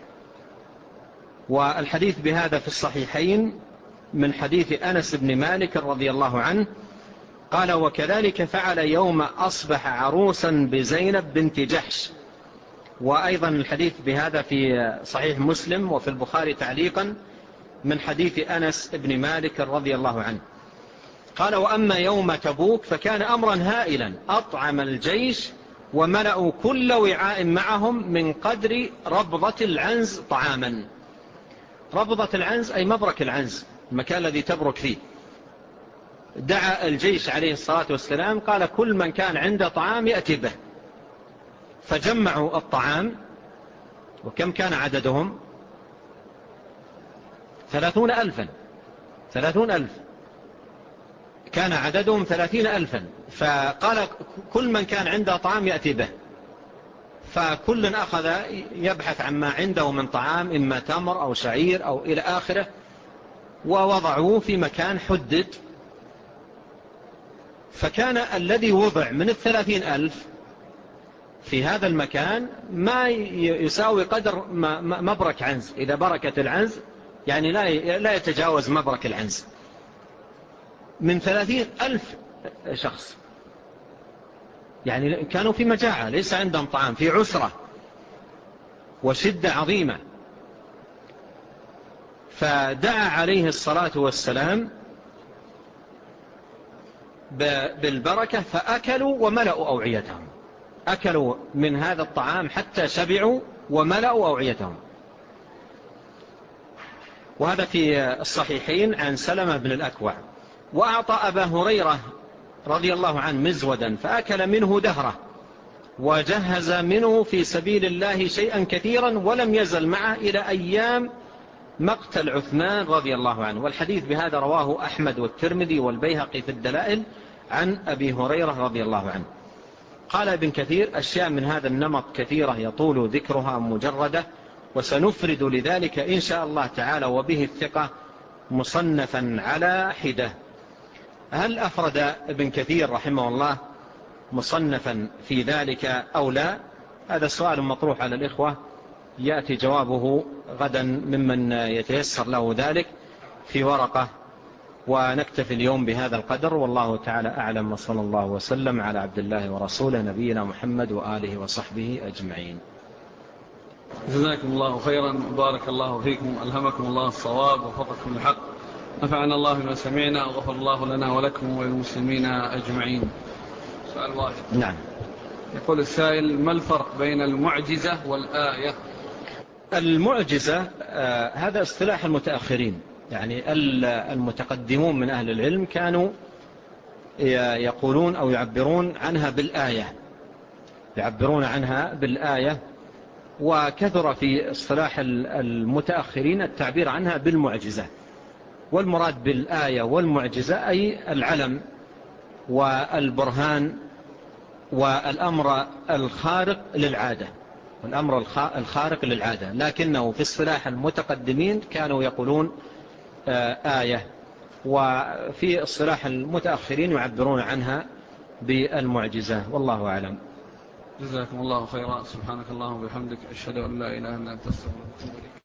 والحديث بهذا في الصحيحين من حديث أنس بن مالك رضي الله عنه قال: وكذلك فعل يوم أصبح عروسا بزينب بنت جحش. وأيضا الحديث بهذا في صحيح مسلم وفي البخاري تعليقا من حديث أنس بن مالك رضي الله عنه قال: وأما يوم تبوك فكان أمرا هائلا، أطعم الجيش وملأوا كل وعاء معهم من قدر ربضة العنز طعاما. ربضة العنز أي مبرك العنز، المكان الذي تبرك فيه. دعا الجيش عليه الصلاة والسلام، قال: كل من كان عنده طعام يأتي به. فجمعوا الطعام، وكم كان عددهم؟ 30,000. 30,000 كان عددهم، 30,000. فقال: كل من كان عنده طعام يأتي به. فكل أخذ يبحث عن ما عنده من طعام، إما تمر أو شعير أو إلى آخره، ووضعوه في مكان حدد. فكان الذي وضع من 30,000 في هذا المكان ما يساوي قدر مبرك عنز. إذا بركت العنز يعني لا يتجاوز مبرك العنز من 30,000 شخص. يعني كانوا في مجاعة، ليس عندهم طعام، في عسرة وشدة عظيمة. فدعا عليه الصلاة والسلام بالبركة، فأكلوا وملأوا أوعيتهم. أكلوا من هذا الطعام حتى شبعوا وملأوا أوعيتهم. وهذا في الصحيحين عن سلمة بن الأكوع. وأعطى أبا هريرة رضي الله عنه مزودا فأكل منه دهره، وجهز منه في سبيل الله شيئا كثيرا، ولم يزل معه إلى أيام مقتل عثمان رضي الله عنه. والحديث بهذا رواه أحمد والترمذي والبيهقي في الدلائل عن أبي هريرة رضي الله عنه. قال ابن كثير: أشياء من هذا النمط كثيرة يطول ذكرها مجردة، وسنفرد لذلك إن شاء الله تعالى وبه الثقة مصنفا على حدة. هل أفرد ابن كثير رحمه الله مصنفا في ذلك أو لا؟ هذا سؤال مطروح على الإخوة، يأتي جوابه غدا ممن يتيسر له ذلك في ورقة. ونكتفي اليوم بهذا القدر، والله تعالى أعلم، وصلى الله وسلم على عبد الله ورسوله نبينا محمد وآله وصحبه أجمعين. جزاكم الله خيرا، بارك الله فيكم، ألهمكم الله الصواب ووفقكم الحق، نفعنا الله بما سمعنا، وغفر الله لنا ولكم وللمسلمين أجمعين. سؤال واحد. نعم. يقول السائل: ما الفرق بين المعجزة والآية؟ المعجزة هذا اصطلاح المتأخرين، يعني المتقدمون من أهل العلم كانوا يقولون أو يعبرون عنها بالآية، يعبرون عنها بالآية. وكثر في اصطلاح المتأخرين التعبير عنها بالمعجزة. والمراد بالآية والمعجزة أي العلم والبرهان والأمر الخارق للعادة، والأمر الخارق للعادة. لكنه في اصطلاح المتقدمين كانوا يقولون آية، وفي اصطلاح المتأخرين يعبرون عنها بالمعجزة، والله أعلم. جزاكم الله خيرا، سبحانك اللهم وبحمدك، أشهد أن لا إله إلا أنت، أستغفرك وأتوب إليك.